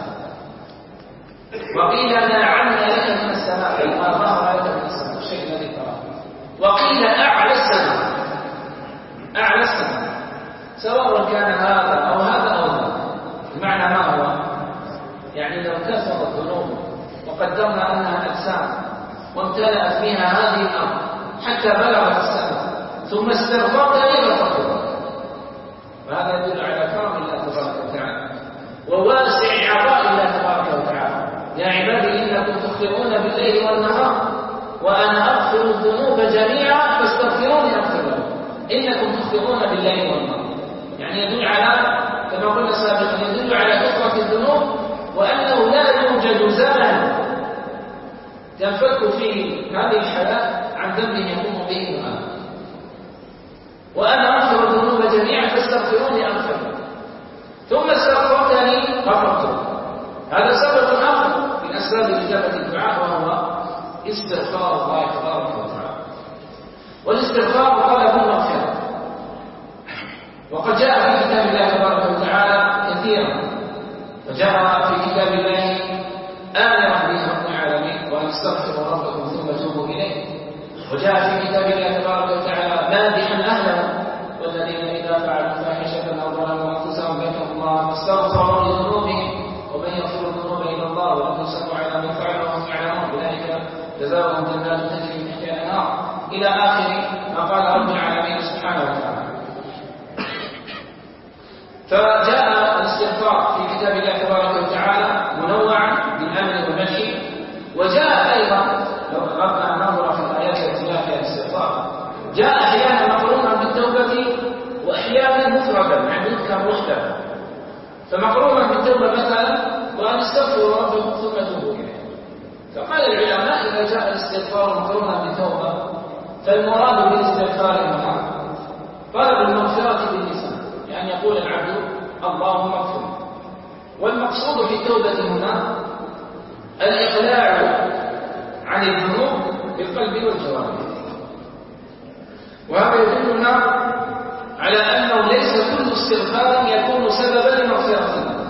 وقيل ما عنا لك من السماء، ما ظهر لك من السماء الشيء الذي تراه، وقيل أعلى السماء، أعلى السماء، سواء كان هذا أو هذا أو هذا. المعنى ما هو؟ يعني لو كثرت الذنوب وقدرنا أنها أجسام وامتلأت فيها هذه الأرض حتى بلغت السماء ثم استغفرتني غفرت لك، وهذا يدل على كرم الله تبارك وتعالى وواسع عطاء الله تبارك وتعالى. يا عبادي إنكم تخطئون بالليل والنهار وأنا أغفر الذنوب جميعا فاستغفروني أغفر لكم. إنكم تخطئون بالليل والنهار يعني يدل على، كما قلنا سابقا، يدل على كثرة الذنوب وأنه لا يوجد زمن تنفك فيه هذه الحياة عن ذنب يقوم به الآن. وأنا أغفر الذنوب جميعا فاستغفروني أغفر لكم ثم استغفرتني غفرت لكم. هذا سبب آخر من أسباب إجابة الدعاء وهو استغفار الله تبارك وتعالى، والاستغفار طلب المغفرة. وقد جاء في كتاب الله تبارك وتعالى كثيرا، وجاء في كتاب الله آمرا به رب العالمين وأن استغفروا ربكم ثم توبوا إليه. وجاء في كتاب الله تبارك وتعالى مادحا أهله: والذين إذا فعلوا فاحشة أو ظلموا أنفسهم ذكروا الله فاستغفروا لذنوبهم ومن يغفر الذنوب إلا الله ولم يصروا على ما فعلوا وهم يعلمون أولئك جزاؤهم جنات تجري من تحتها الأنهار إلى آخر ما قال رب العالمين سبحانه وتعالى. فجاء الاستغفار في كتاب الله تبارك وتعالى منوعا بالامر والنهي، وجاء ايضا لو اردنا ان ننظر في الايات التي جاء فيها الاستغفار جاء احيانا مقرونا بالتوبه واحيانا مفردا يعني يذكر وحده. فمقرونا بالتوبه مثلا وان استغفروا ربكم ثم توبوا اليه. فقال العلماء اذا جاء الاستغفار مقرونا بالتوبه فالمراد بالاستغفار هنا طلب المغفره باللسان، يعني يقول العبد اللهم اغفر. والمقصود في التوبه هنا الاقلاع عن الذنوب بالقلب والجوارح. وهذا يدلنا على انه ليس كل استغفار يكون سببا لمغفره الله.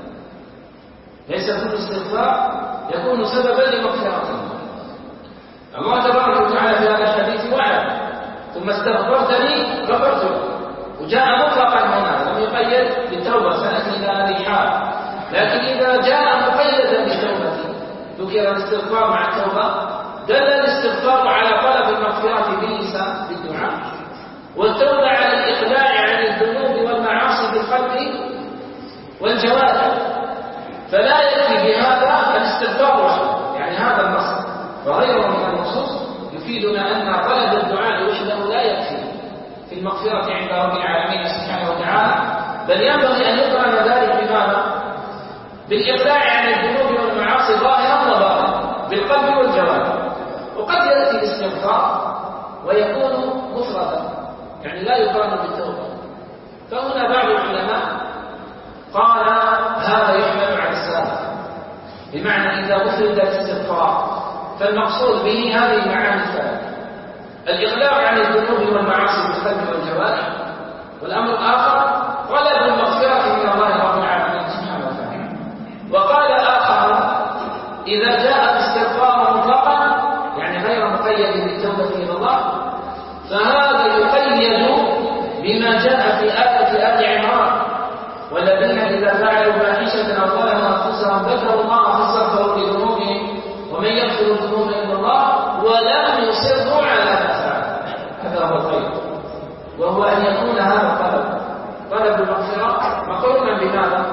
ليس كل استغفار يكون سببا لمغفره الله. الله تبارك وتعالى في هذا الحديث وعد ثم استغفرتني غفرت لك، وجاء مطلقا هنا لم يقيد بالتوبه، سناتي الى هذه الحال. لكن اذا جاء مقيدا بالتوبه ذكر الاستغفار مع التوبه دل الاستغفار على طلب المغفره باللسان بالدعاء، والتوبه على الاقلاع عن الذنوب والمعاصي بالقلب والجوارح. فلا يكفي بهذا الاستغفار وحده، يعني هذا النص وغيره من النصوص يفيدنا ان طلب الدعاء وحده لا يكفي في المغفره عند رب العالمين سبحانه وتعالى، بل ينبغي ان يقرن ذلك بماذا؟ بالاقلاع عن الذنوب والمعاصي ظاهرا وباطنا بالقلب والجوارح. وقد ياتي الاستغفار ويكون مفردا يعني لا يقرن بالتوبه. فهنا بعض العلماء قال هذا يحمل على السابق، بمعنى اذا مفرد الاستغفار فالمقصود به هذه المعاني الثلاث: الاقلاع عن الذنوب والمعاصي بالقلب والجوارح، والامر الاخر طلب المغفره من الله رب العالمين سبحانه وتعالى. وقال اخر اذا جاء الاستغفار مطلقا يعني غير مقيد بالتوبه الى الله فهذا يقيد بما جاء في آية آل عمران: والذين إذا فعلوا فاحشة أو ظلموا أنفسهم ذكروا الله فاستغفروا لذنوبهم ومن يغفر الذنوب إلا الله ولم يصروا على ما فعلوا. هذا هو الخير، وهو أن يكون هذا الطلب طلب المغفرة مقرونا بماذا؟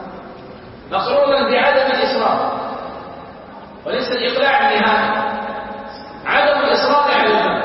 مقرونا بعدم الإصرار، وليس الإقلاع النهائي، عدم الإصرار على الذنب،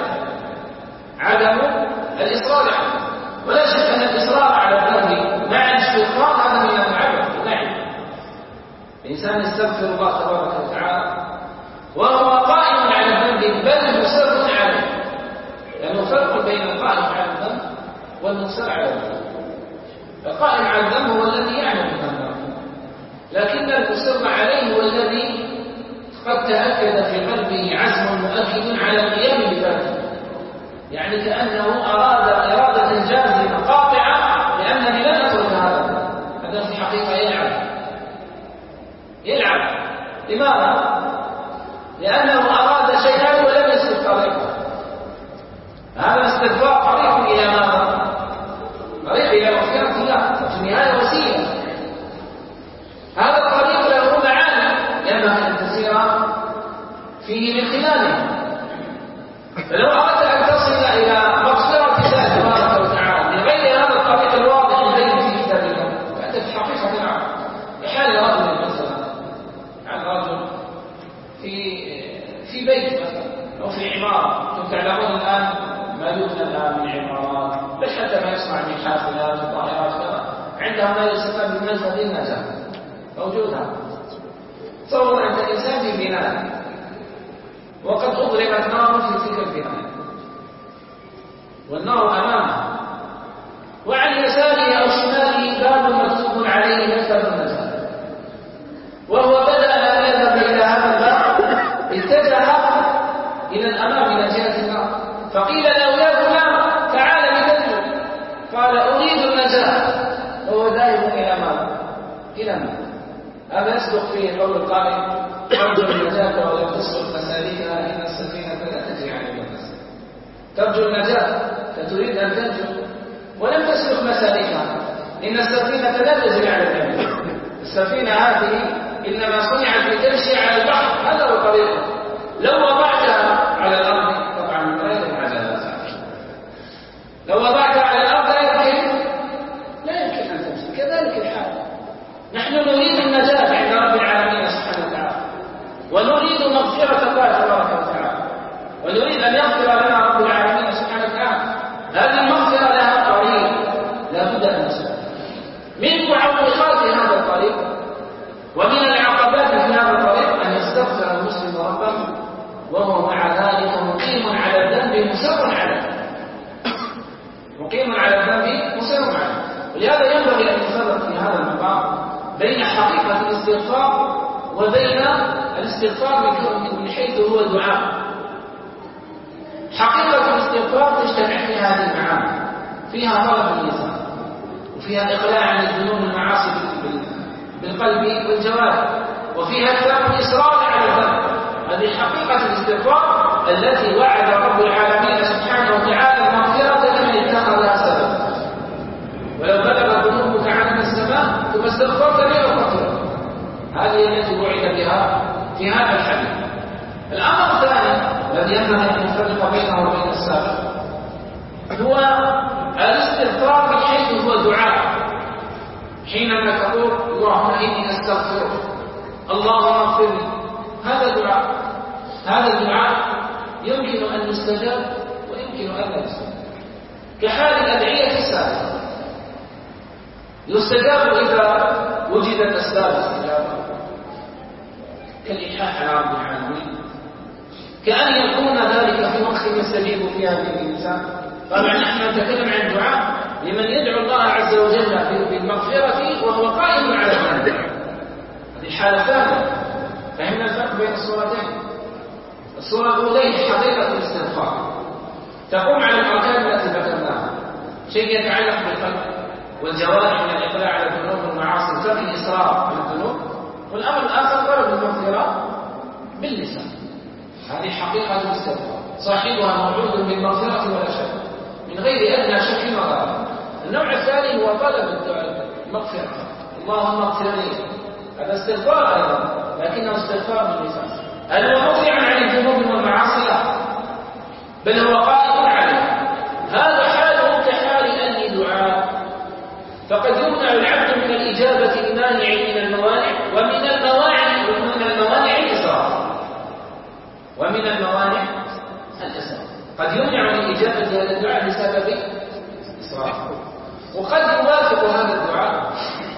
عدم الإصرار على الذنب. ولا شك أن الإصرار على الذنب مع الاستغفار هذا من العبث واللعب. الإنسان يستغفر الله تبارك وتعالى وهو قائم على الذنب بل مصر عليه، لأنه فرق بين القائم على الذنب والمصر على الذنب. القائم على الذنب هو الذي يعلم الذنب، لكن المصر عليه هو الذي قد تأكد في قلبه عزم مؤكد على القيام بذاته، يعني كأنه أراد إرادة جازمة قاطعة لأنني لن أترك هذا في الحقيقة يلعب. لماذا؟ لأنه أراد شيئا ولم يسلك طريقه. هذا الاستغفار طريق إلى ماذا؟ طريق إلى مغفرة الله، في النهاية وسيلة. هذا الطريق له معاني ينبغي أن تسير فيه من خلاله. فلو أردت أن تصل إلى مغفرة الله تبارك وتعالى بغير هذا الطريق الواضح البين في كتاب الله فأنت في حقيقة نعم بحال رجل مثلا، عن رجل في بيت مثلا أو في عمارة. أنتم تعلمون الآن ما يبنى الآن من عمارات، بل حتى ما يصنع من حافلات وطائرات كذا عندها ما يسمى بالمنفذ النجاة موجود هذا. تصور أنت إنسان في بناء وقد أضربت نار في تلك البناء والنار أمامه، وعن يساره أو شماله باب مكتوب عليه منفذ النجاة، وهو بدأ أن يذهب إلى هذا الباب اتجه إلى الأمام إلى جهة النار، فقيل له يا فلان تعال لتنجو، قال أريد النجاة، وهو ذاهب إلى ماذا؟ إلى النار. هذا يصدق فيه قول القائل: ترجو النجاة ولم تسلك مسالكها إن السفينة لا تجري على الناس. ترجو النجاة فتريد أن تنجو ولم تسلك مسالكها إن السفينة لا تجري على الناس. السفينة هذه إنما صنعت لتمشي على البحر، هذا هو طريقه. لو وضعتها على الأرض طبعا لا يمكن على لو وضعتها على الأرض لا يمكن أن تمشي. الاستغفار وبين الاستغفار من حيث هو دعاء. حقيقة الاستغفار تجتمع في هذه المعاني، فيها طلب اللسان، وفيها إقلاع عن الذنوب والمعاصي بالقلب والجوارح، وفيها الترك الإصرار على الذنب. هذه حقيقة الاستغفار التي وعد رب العالمين سبحانه وتعالى المغفرة لمن اتخذها سببا. ولو بلغت ذنوبك عنان السماء ثم استغفرتني لغفرت لك. هذه التي وعد بها في هذا الحديث. الأمر الثاني الذي ينبغي أن نفرق بينه وبين السابق هو الاستغفار من حيث هو دعاء. حينما تقول اللهم إني أستغفرك، اللهم اغفر لي، هذا دعاء. هذا الدعاء يمكن أن يستجاب ويمكن أن لا يستجاب، كحال الأدعية السابقة. يستجاب إذا وجدت أسباب الاستجابة كالإلحاح على رب العالمين، كأن يكون ذلك في وقت يستجيب فيها به الإنسان. طبعا نحن نتكلم عن الدعاء لمن يدعو الله عز وجل بالمغفرة وهو قائم على ذلك. هذه الحالة ثانية. فهمنا الفرق بين الصورتين. الصورة الأولى حقيقة الاستغفار تقوم على الأركان التي ذكرناها، شيء يتعلق بالقلب والجوارح من الإقلاع على الذنوب والمعاصي وترك الإصرار على الذنوب، والأمر الآخر طلب المغفرة باللسان. هذه حقيقة الاستغفار، صاحبها موعود بالمغفرة ولا شك، من غير أدنى شك وغيره. النوع الثاني هو طلب المغفرة، اللهم اغفر لي، هذا استغفار أيضا لكنه استغفار باللسان. هل هو موضع عن الذنوب والمعاصي؟ بل هو قائم عليها. هذا حاله كحال أي دعاء، فقد يمنع العبد من الإجابة المانع من الموانع، ومن الموانع الإصرار، ومن الموانع الإصرار. قد يمنع من الإجابة هذا الدعاء بسبب إصرار، وقد يوافق هذا الدعاء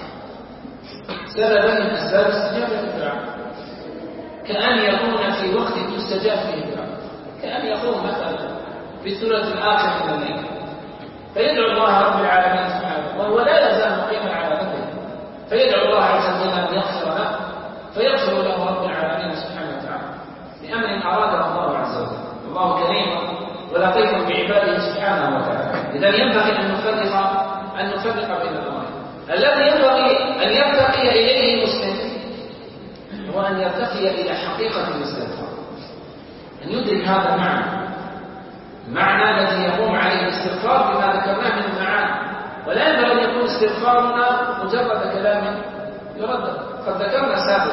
سببا من أسباب استجابة الدعاء، كأن يكون في وقت تستجاب فيه الدعاء، كأن يقوم مثلا في الثلث الآخر من الليل فيدعو الله رب العالمين سبحانه وهو لا يزال مقيما على ذنبه، فيدعو الله عز وجل أن يغفر له فيغفر له رب العالمين سبحانه وتعالى بأمر أراده الله عز وجل. الله كريم ولطيف بعباده سبحانه وتعالى. إذا ينبغي أن نفرق بين الأمرين. الذي ينبغي أن يرتقي إليه المسلم هو أن يرتقي إلى حقيقة الاستغفار، أن يدرك هذا المعنى الذي يقوم عليه الاستغفار بما ذكرناه من المعاني. ولا ينبغي أن يكون استغفارنا مجرد كلام يردد. قد ذكرنا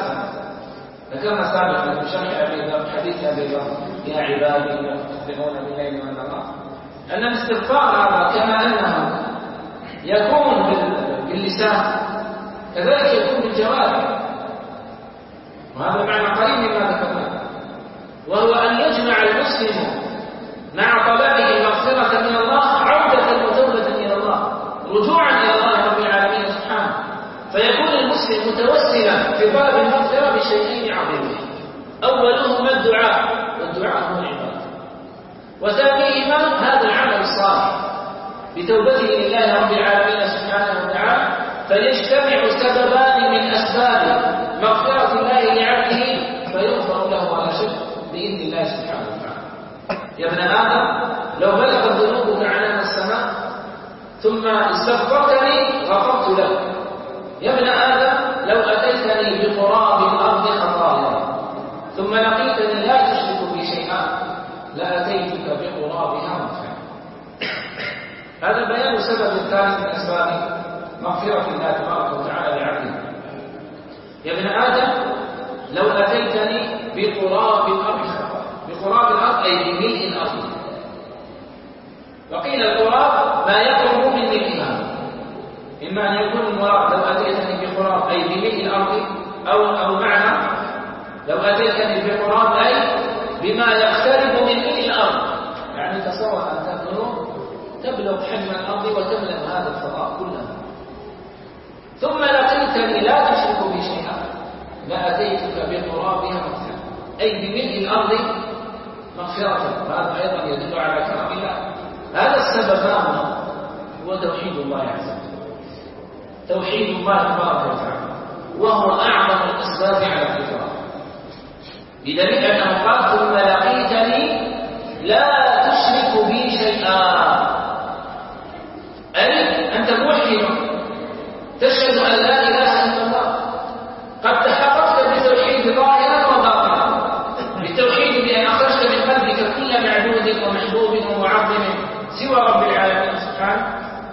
سابقا في شرح أبي ذر حديث أبي ذر يا عبادي لا تخطئون بالليل والنهار، أن الاستغفار هذا كما أنه يكون باللسان كذلك يكون بالجوارح، وهذا معنى قريب مما ذكرناه، وهو أن يجمع المسلم مع طلبه المغفرة من الله عودة وتوبة إلى الله، رجوعا إلى الله رب العالمين سبحانه، فيكون المسلم متوسلا في طلب المغفرة بشيئين عظيمين. أولهما الدعاء، والدعاء هو العبادة، وثانيهما هذا العمل الصالح بتوبته لله رب العالمين سبحانه وتعالى، فيجتمع سببان من أسباب مغفرة الله لعبده فيغفر له ولا شك بإذن الله سبحانه وتعالى. يا ابن آدم لو بلغت ذنوبك عنان السماء ثم استغفرتني غفرت لك. يا ابن آدم لو أتيتني بقراب الأرض خطايا ثم لقيتني لا تشرك بي شيئا لأتيتك بقرابها مغفرة. هذا بيان سبب ثالث من أسباب مغفرة الله تبارك وتعالى لعبده. يا ابن آدم لو أتيتني بقراب الأرض، بقراب الأرض أي بملء الأرض، وقيل القراب ما يقرب من ملئها، إما أن يكون المراد لو أتيتني بقراب أي بملء الأرض، أو معنى لو أتيتني بقراب أي بما يقترب من ملء الأرض. يعني تصور أن تبلغ حجم الأرض وتملأ هذا الفضاء كله، ثم لقيتني لا تشرك بي شيئا لأتيتك بقرابها مغفرة أي بملء الأرض مغفرة. وهذا أيضا يدل على كرم الله. هذا السبب هو توحيد الله عز وجل، توحيد الله تبارك وتعالى، وهو أعظم الأسباب على الكفر، بدليل أنه قال ثم لقيتني لا تشرك بي شيئا، أي أنت موحد تشهد أن لا إله إلا الله، قد تحققت بالتوحيد ظاهرا وباطنا، بالتوحيد بأن أخرجت من قلبك كل معبود ومحبوب ومعظم سوى رب العالمين سبحانه،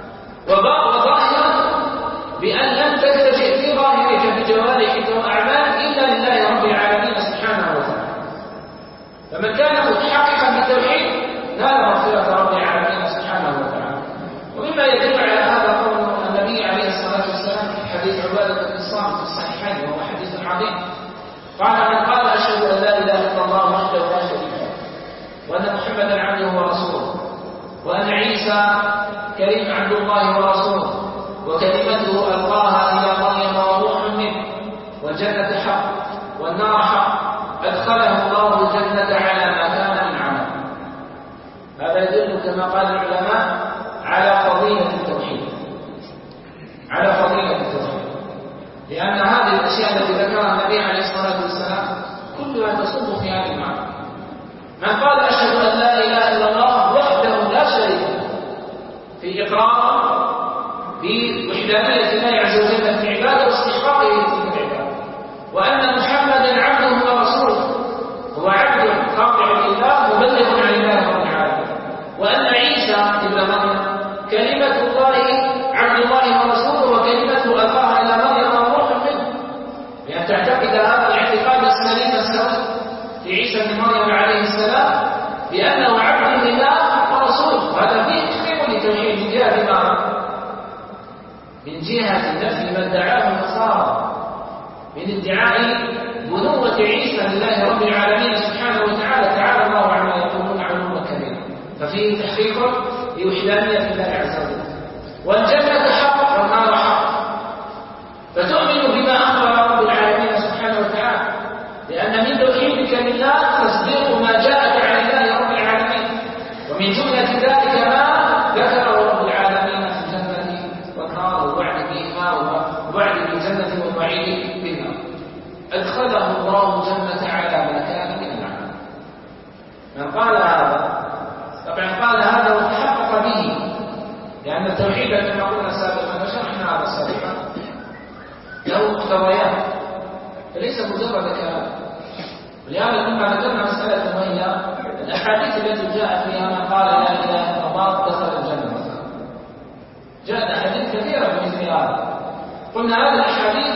وظاهرا بأن لم تلتجئ في ظاهرك بجوارحك وأعمالك إلا لله رب العالمين سبحانه وتعالى. فمن كان متحققا بالتوحيد نال مغفرة رب العالمين سبحانه وتعالى. ومما يدل على هذا قول النبي عليه الصلاة والسلام في حديث عبادة بن الصامت في الصحيحين وهو حديث عظيم، قال من قال أشهد أن لا إله إلا الله وحده لا شريك له وأن محمدا عبده ورسوله وأن عيسى كريم عبد الله ورسوله وكلمته ألقاها إلى مريم وروح منه والجنة حق والنار حق أدخله الله الجنة على ما كان من عمل. هذا يدل كما قال العلماء على فضيلة التوحيد، على فضيلة التوحيد، لأن هذه الأشياء التي ذكرها النبي عليه الصلاة والسلام كلها تصب في هذه المعنى. من قال أشهد أن لا إله إلا الله وحده لا شريك له في إقرار بوحدانية الله عز وجل في عباده واستحقاقه في العباده، وأن محمدا عبده ورسوله هو عبد خاضع لله مبلغ عن الله رب العالمين، وأن عيسى ابن مريم كلمة الله عبد الله ورسوله وكلمته ألقاها إلى مريم وروح منه، لأن تعتقد هذا الاعتقاد السليم السوي في عيسى بن مريم عليه السلام بأنه عبد لله ورسوله. هذا فيه تحقيق للتوحيد من جهة ما؟ من جهة نفي ما ادعاه النصارى من ادعاء بنوة عيسى لله رب العالمين سبحانه وتعالى، تعالى الله عما يقولون علوا كبيرا، ففيه تحقيق لوحدانية الله عز وجل. والجنة حق والنار حق، فتؤمن بما أخبر رب العالمين سبحانه وتعالى، لأن من توحيدك لله تصديق ما جاءك عن الله رب العالمين، ومن جملة ذلك ما ذكره رب العالمين في الجنة والنار ووعد بهما ووعد بالجنة والوعيد بالنار. أدخله الله الجنة على ما كان من العمل. من قال هذا طبعا قال هذا وتحقق به، لأن التوحيد كما قلنا سابقا وشرحنا هذا سابقا له مقتضيات، فليس مجرد كلام. ولهذا كما ذكرنا مسألة وهي الأحاديث التي جاء فيها من قال لا إله إلا الله دخل الجنة. جاءت أحاديث كثيرة بمثل هذا، قلنا هذه الأحاديث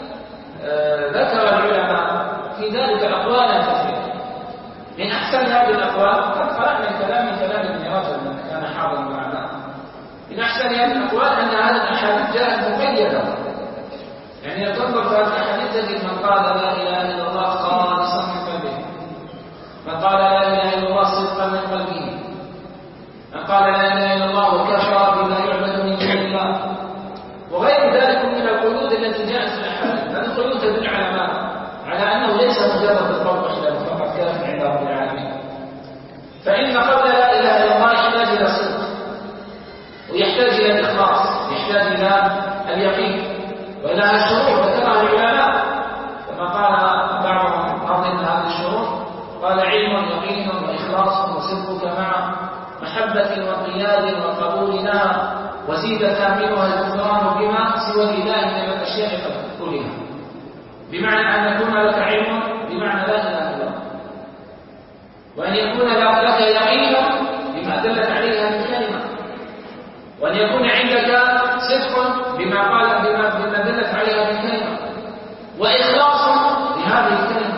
ذكر العلماء في ذلك أقوالا كثيرة. من أحسن هذه الأقوال قد قرأنا كلام ابن رجب من كان حاضرا معنا، من أحسن هذه الأقوال أن هذه الأحاديث جاءت مقيدة، يعني تنظر في هذه الأحاديث تجد من قال لا إله إلا الله خالصا من قلبه، من قال لا إله إلا الله صدقا من قلبه، من قال لا إله إلا الله وكفر بما يعبد من دون الله، وغير ذلك من القيود التي جاءت في الأحاديث. هذه القيود تدل على ما؟ على أنه ليس مجرد القول وحده فقط كاف عند رب العالمين، فإن قول لا إله إلا الله يحتاج إلى صدق، ويحتاج إلى الإخلاص، يحتاج إلى اليقين، وإلى الشروط ذكرها العلماء كما قال بعضهم أظن هذه الشروط، قال علم يقين وإخلاص وصدقك مع محبة وقياد وقبول لها، وزيد ثامنها الكفران بما سوى الإله من الأشياء كلها، بمعنى أن يكون لك علم بمعنى لا إله إلا الله، وأن يكون لك يقين بما دلت عليه هذه الكلمة، وأن يكون عندك صدق بما دلت عليه هذه الكلمة، وإخلاص لهذه الكلمة،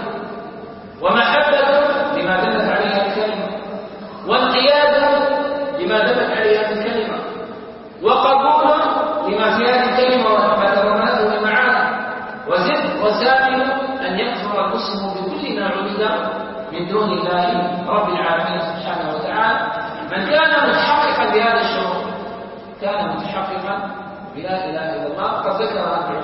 ومحبة لما دلت عليه هذه الكلمة، وانقياد لما دلت عليه هذه الكلمة، وقبول لما في هذه الكلمة وما تضمنته من معاني، وزاد أن يكفر المسلم بكل ما عبد من دون الله رب العالمين سبحانه وتعالى. من كان متحققا بهذا الشروط كان متحققا بلا إله إلا الله. قد ذكر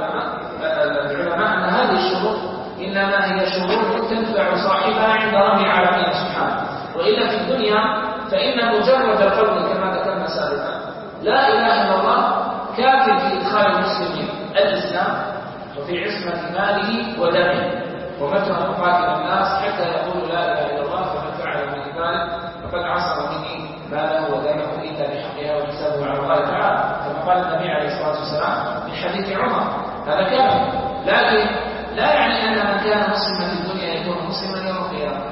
العلماء أن هذه الشروط إنما هي شروط تنفع صاحبها عند رب العالمين سبحانه، وإلا في الدنيا فإن مجرد القول كما ذكرنا سابقا لا إله إلا الله كافٍ في إدخال المسلمين الإسلام، وفي عصمة ماله ودمه. ومتى أن أقاتل الناس حتى يقولوا لا إله إلا الله، فمن فعل من ذلك فقد عصم مني ماله ودمه إلا بحقها وحسابه على الله تعالى، كما قال النبي عليه الصلاة والسلام في حديث عمر. هذا كامل، لكن لا يعني أن من كان مسلما في الدنيا يكون مسلما يوم القيامة.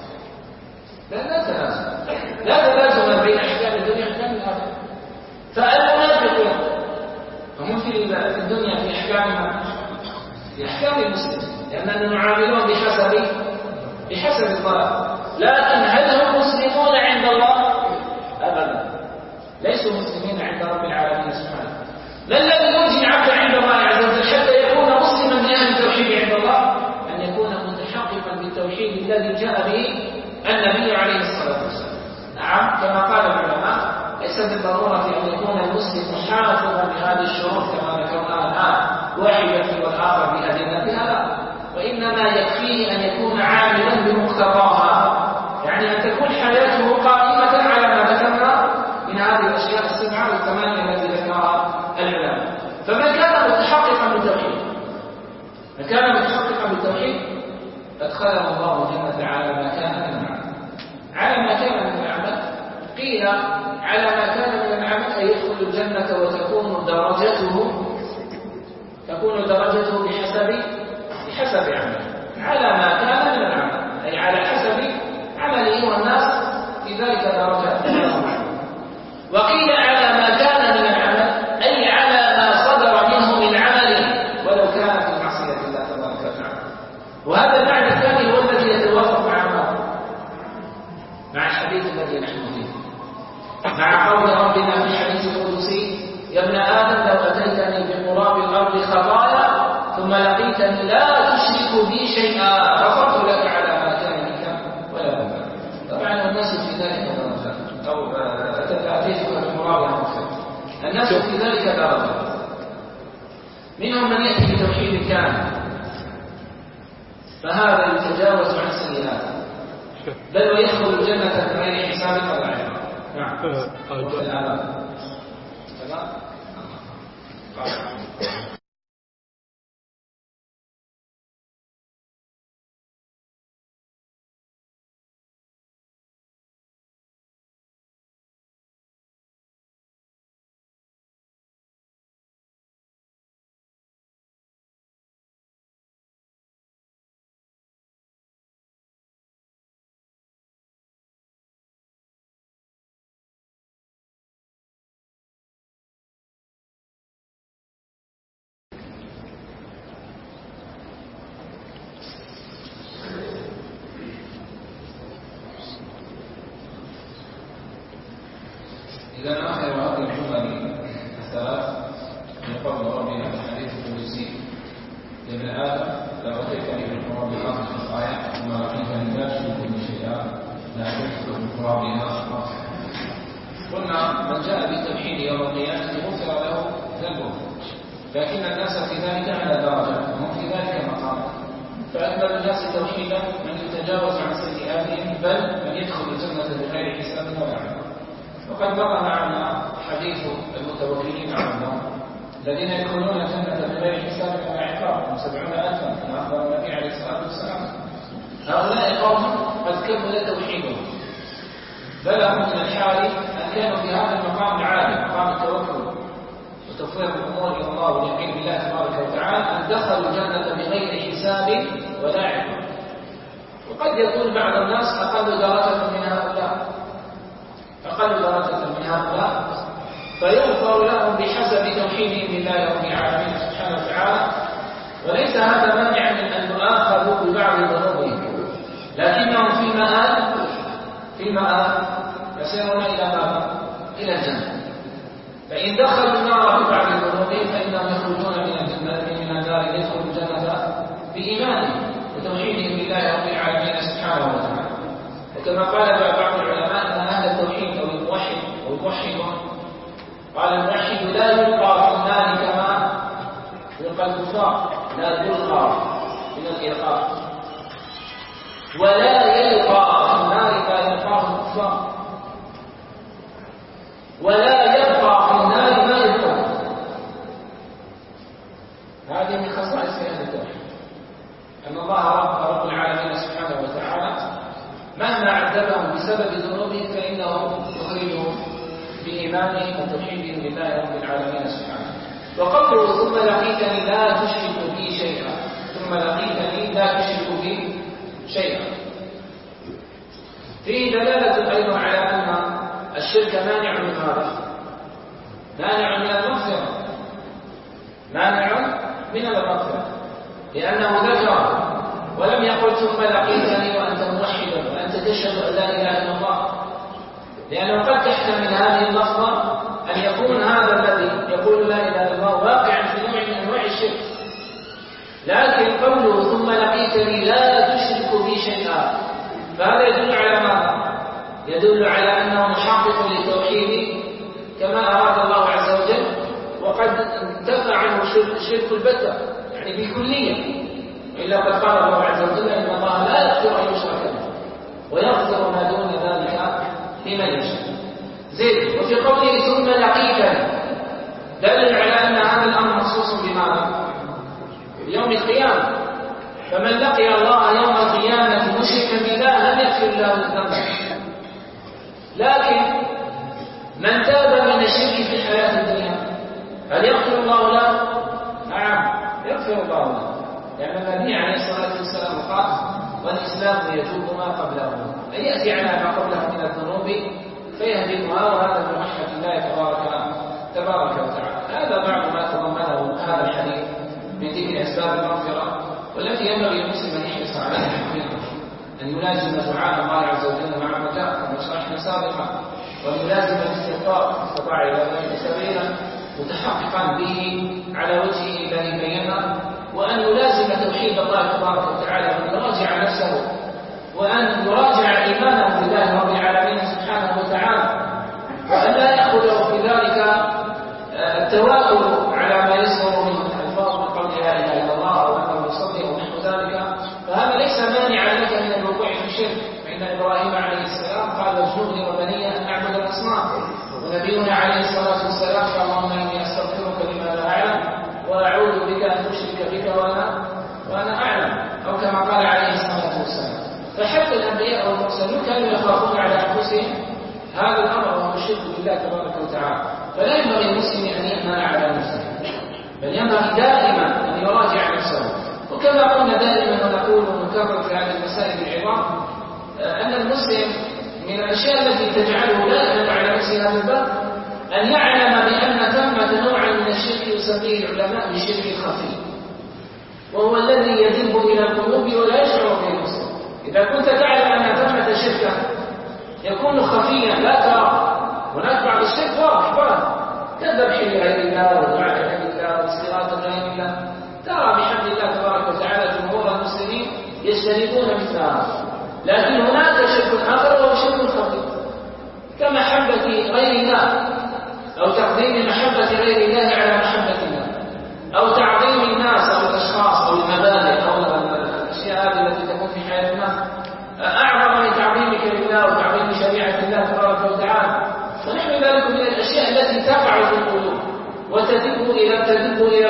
لا تلازم بين أحكام الدنيا وأحكام الآخرة. فالمنافقون هم في الدنيا في أحكام المسلم، لأننا نعاملون بحسب الطلب. لكن هل هم مسلمون عند الله؟ أبدا، ليسوا مسلمين عند رب العالمين سبحانه. ما الذي يوجد عبد عند الله عز وجل حتى يكون مسلما بأهل التوحيد عند الله؟ أن يكون متحققا بالتوحيد الذي جاء به النبي عليه الصلاة والسلام. نعم، كما قال العلماء ليس بالضرورة أن يكون المسلم حافظا بهذه الشروط كما ذكرناها الآن واحدة والآخر بأدلتها، لا، وإنما يكفيه أن يكون عاملا بمقتضاها، يعني أن تكون حياته قائمة على ما ذكرنا من هذه الأشياء السبعة والثمانية التي ذكرها العلماء. فمن كان متحققا بالتوحيد أدخله الله الجنة على ما كان من العمل. قيل على ما كان من العمل أن يدخل الجنة وتكون درجته بحسب عمله، على ما كان من العمل، أي على حسب عمله، والناس في ذلك درجات. وقيل على ما كان من العمل أي على ما صدر منه من عمله ولو كان في معصية الله تبارك وتعالى. وهذا المعنى الثاني هو الذي يتوافق مع الحديث الذي نحن فيه، مع قول ربنا في الحديث القدسي: يا ابن آدم لو أتيتني بقراب الأرض خطايا ثم لقيتني لا تشرك بي شيئا غفرت لك على ما كان منك ولا أبدا. طبعا الناس في ذلك درجات، أو أتيتك بقراب الأرض، الناس في ذلك درجات. منهم من يأتي بتوحيد كامل، فهذا يتجاوز عن سيئاته، بل ويدخل الجنة بغير حساب ولا عقاب. نعم. إذا آخر هذه الجمل الثلاث من قول ربنا في الحديث القدسي: يا ابن آدم لو أتيتني بالقراب الأرض خطايا ثم لقيتني لا تشرك بي شيئا لأتيتك بالقراب خطايا. قلنا من جاء بالتوحيد يوم القيامة غفر له ذنبه، لكن الناس في ذلك على درجة وهم في ذلك مقام. فأكبر الناس توحيدا من يتجاوز عن سيئاتهم، بل من يدخل الجنة بغير حساب ولا عقاب. وقد مر معنا حديث المتوكلين على الله الذين يدخلون الجنة بغير حساب ولا عقاب 70,000 كما أخبر النبي عليه الصلاة والسلام. هؤلاء قوم قد كمل توحيدهم، بلغوا من الحال أن كانوا في هذا المقام العالي، مقام التوكل وتفويض الأمور إلى الله واليقين بالله تبارك وتعالى، أن دخلوا الجنة بغير حساب ولا عقاب. وقد يكون بعض الناس أقل درجة من هؤلاء، فيغفر لهم بحسب توحيدهم بالله رب العالمين سبحانه وتعالى. وليس هذا مانعا من أن يؤاخذوا ببعض ذنوبهم، لكنهم في المآل يسيرون إلى الجنة. فإن دخلوا النار ببعض ذنوبهم فإنهم يخرجون من النار يدخلوا الجنة بإيمانهم وتوحيدهم بالله رب العالمين سبحانه وتعالى. وكما قال بعض العلماء أن أهل التوحيد أو الموحدون قال: الموحد لا يلقى في النار كما يلقى الكفار، لا يلقى من الإلقاء، ولا يلقى في النار ما يلقاه الكفار، ولا يبقى في النار ما يلقاه. هذه من خصائص ذنوبهم فإنه يخرجهم بإيمانهم وتوحيدهم لله رب العالمين سبحانه. وقوله ثم لقيتني لا تشرك بي شيئا، ثم لقيتني لا تشرك بي شيئا، فيه دلالة أيضا على أن الشرك مانع من ماذا؟ مانع من المغفرة، مانع من المغفرة، لأنه ذكر ولم يقل ثم لقيتني وأنت موحد وأنت تشهد أن لا إله إلا الله، لأنه قد تحتمل هذه اللفظة أن يكون هذا الذي يقول لا إله إلا الله واقعا في نوع من أنواع الشرك، لكن قوله ثم لقيتني لا تشرك بي شيئا، فهذا يدل على ماذا؟ يدل على أنه محقق للتوحيد كما أراد الله عز وجل، وقد انتفع عنه الشرك البتة يعني بكلية، إلا قد قال الله عز وجل إن الله لا يغفر أن يشرك به ويغفر ما دون ذلك لمن يشاء. زين. وفي قوله ثم لقيتني دل على أن هذا الأمر مخصوص بماذا؟ بيوم القيامة، فمن لقي الله يوم القيامة مشركا بالله لم يغفر له الذنب، لكن من تاب من الشرك في الحياة الدنيا هل يغفر الله له؟ نعم يغفر الله له، لأن النبي عليه الصلاة والسلام قال والإسلام يجوب ما قبله، أن يأتي على ما قبله من الذنوب فيهدمها، وهذا من رحمة الله تبارك وتعالى. هذا بعض ما تضمنه هذا الحديث من ذكر أسباب المغفرة، والتي ينبغي المسلم أن يحرص عليها حقيقة، أن يلازم دعاء الله عز وجل مع الرجاء كما شرحنا سابقا، وأن يلازم الاستغفار استطاع إلى ذلك سبيلا متحققا به على وجهه الذي بينا، وأن يلازم توحيد الله تبارك وتعالى، وأن يراجع نفسه، وأن يراجع إيمانه بالله رب العالمين سبحانه وتعالى، وأن لا يأخذ في ذلك التواكل على ما يصدر منه من ألفاظ من قول لا إله إلا الله أو أنه يصلي أو نحو ذلك، فهذا ليس مانعا لك من الوقوع في الشرك، فإن إبراهيم عليه السلام قال واجنبني وبني أن نعبد الأصنام، ونبينا عليه الصلاة والسلام قال اللهم إني أستغفرك لما لا أعلم وأعوذ بك أن أشرك بك وأنا أعلم، أو كما قال عليه الصلاة والسلام. فحتى الأنبياء والمرسلون كانوا يخافون على أنفسهم هذا الأمر وهو الشرك بالله تبارك وتعالى، فلا ينبغي المسلم أن يأمن على نفسه، بل ينبغي دائما أن يراجع نفسه. وكما قلنا دائما ونقول ونكرر في هذه المسائل العظام أن المسلم من الأشياء التي تجعله لا يأمن على نفسه هذا الباب أن يعلم بأن ثمة نوعا من الشرك يسميه العلماء بالشرك الخفي، وهو الذي يذهب إلى القلوب ولا يشعر به المسلم. إذا كنت تعلم أن ثمة شركا يكون خفيا لا ترى، هناك بعض الشرك واضح كالذبح لغير الله والدعاء لغير الله والاستغاثة لغير الله، ترى بحمد الله تبارك وتعالى جمهور المسلمين يجتنبون مثل هذا. لكن هناك شرك آخر وهو شرك خفي كمحبة غير الله، أو تقديم محبة غير الله على محبة الله، أو تعظيم الناس أو الأشخاص أو المبادئ أو الأشياء هذه التي تكون في حياة الناس أعظم من تعظيمك لله وتعظيم شريعة الله تبارك وتعالى، ونحن ذلك من الأشياء التي تقع في القلوب وتدب إلى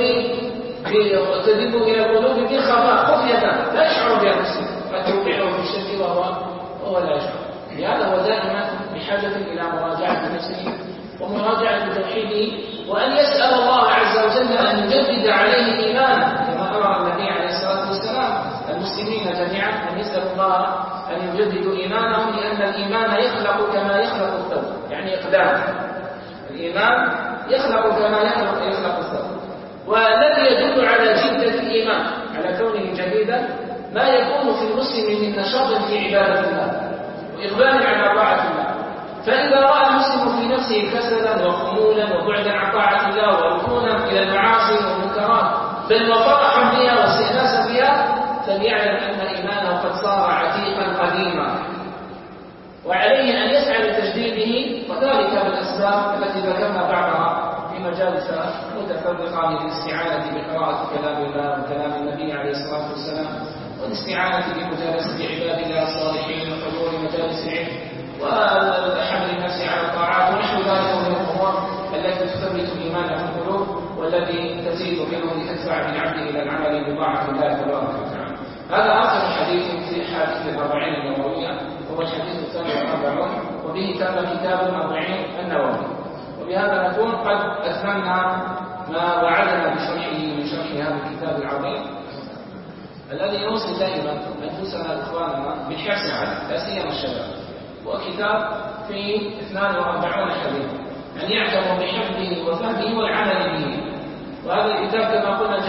القلوب بخفاء خفية لا يشعر بها المسلم، قد توقعه في الشرك وهو لا يشعر. لهذا هو دائما بحاجة إلى مراجعة نفسه ومراجعة توحيده، وأن يسأل الله عز وجل أن يجدد عليه إيمانه كما أمر النبي عليه الصلاة والسلام المسلمين جميعا أن يسألوا الله أن يجددوا إيمانهم، لأن الإيمان يخلق كما يخلق الثوب، يعني إقدام الإيمان يخلق كما يخلق الثوب. والذي يدل على جدة الإيمان على كونه جديدا ما يكون في المسلم من نشاط في عبادة الله وإقبال على طاعة الله. فإذا رأى المسلم في نفسه كسلا وخمولا وبعدا عن طاعة الله وركونا إلى المعاصي والمنكرات بل وفرحا بها واستئناسا بها، فليعلم أن إيمانه قد صار عتيقا قديما، وعليه أن يسعى لتجديده، وذلك بالأسباب التي ذكرنا بعضها في مجالس متفرقة من الاستعانة بقراءة كلام الله وكلام النبي عليه الصلاة والسلام، والاستعانة بمجالسة عباد الله الصالحين وحضور مجالس العلم وحمل النفس على الطاعات ونحو ذلك من الأمور التي تثبت الإيمان في القلوب والذي تزيد منه لتدفع بالعبد إلى العمل بطاعة الله تبارك وتعالى. هذا آخر حديث في حديث 40 النووية، وهو الحديث الثاني والأربعون، وبه تم كتاب الأربعين النووي. وبهذا نكون قد أتممنا ما وعدنا بشرحه من شرح هذا الكتاب العظيم الذي نوصي دائما أنفسنا إخواننا بالحرص عليه، لا سيما الشباب. وكتاب فيه 42 حديث أن يعتبر بحفظه وفهمه والعمل به. وهذا الكتاب كما قلنا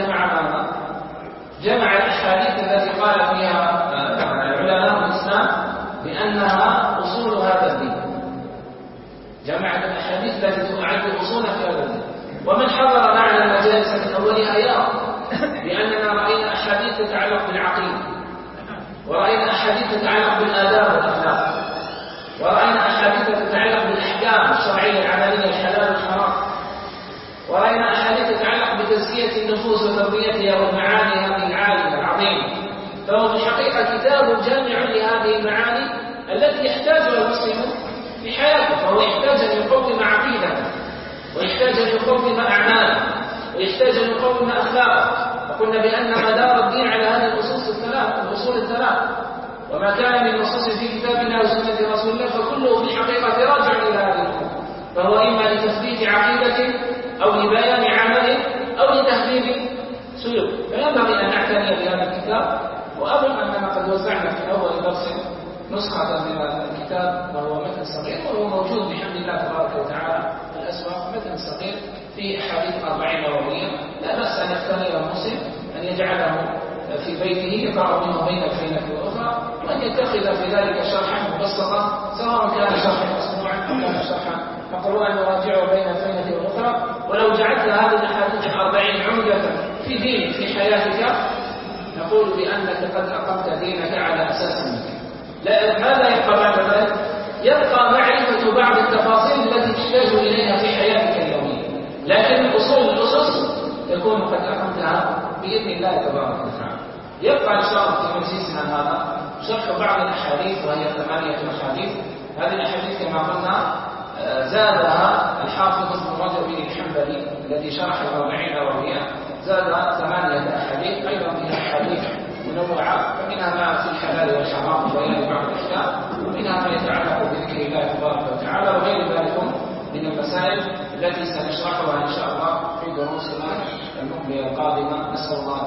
جمع الأحاديث التي قال فيها علماء الإسلام بأنها أصول هذا الدين. جمع الأحاديث التي تعد أصولا في هذا الدين. ومن حضر معنا المجالس من أولها يرى بأننا رأينا أحاديث تتعلق بالعقيدة، ورأينا أحاديث تتعلق بالآداب والأخلاق، ورأينا أحاديث تتعلق بالأحكام الشرعية العملية الحلال والحرام، ورأينا أحاديث تتعلق بتزكية النفوس وتربيتها والمعاني هذه العالية العظيمة. فهو في الحقيقة كتاب جامع لهذه المعاني التي يحتاجها المسلم في حياته. فهو يحتاج أن يقوم عقيدته، ويحتاج أن يقوم أعماله، ويحتاج أن يقوم أخلاقه. وقلنا بأن مدار الدين على هذه الأصول الثلاث. وما كان من نصوص في كتاب الله وسنة رسول الله فكله في الحقيقة راجع إلى هذه الأمور. فهو إما لتثبيت عقيدة أو لبيان عمل أو لتهذيب سلوك. فينبغي أن نعتني بهذا الكتاب. وأظن أننا قد وزعنا في أول درس نسخة من الكتاب وهو متن صغير، وهو موجود بحمد الله تبارك وتعالى في الأسواق، متن صغير في أحاديث 40 نووية. لا بأس أن يقتني المسلم أن يجعله في بيته يقرأ منه بين الفينة والأخرى، وأن يتخذ في ذلك شرحا مبسطا سواء كان شرحا مسموعا أو كان شرحا مقروءا يراجعه بين الفينة والأخرى. ولو جعلت هذه الأحاديث 40 عمدة في دينك في حياتك نقول بأنك قد أقمت دينك على أساس منك. ماذا يبقى بعد ذلك؟ يبقى معرفة بعض التفاصيل التي تحتاج إليها في حياتك اليومية، لكن الأسس يكون قد أقمتها بإذن الله تبارك وتعالى. يبقى إن شاء الله في مجلسنا هذا شرح بعض الأحاديث، وهي 8 أحاديث. هذه الأحاديث كما قلنا زادها الحافظ ابن رجب الحنبلي الذي شرح 40 نووية، زاد 8 أحاديث أيضا فيها أحاديث منوعة، فمنها ما في الحلال والحرام وبيان بعض الأحكام، ومنها ما يتعلق بذكر الله تبارك وتعالى، وغير ذلك من المسائل التي سنشرحها إن شاء الله في دروسنا المقبلة القادمة. نسأل الله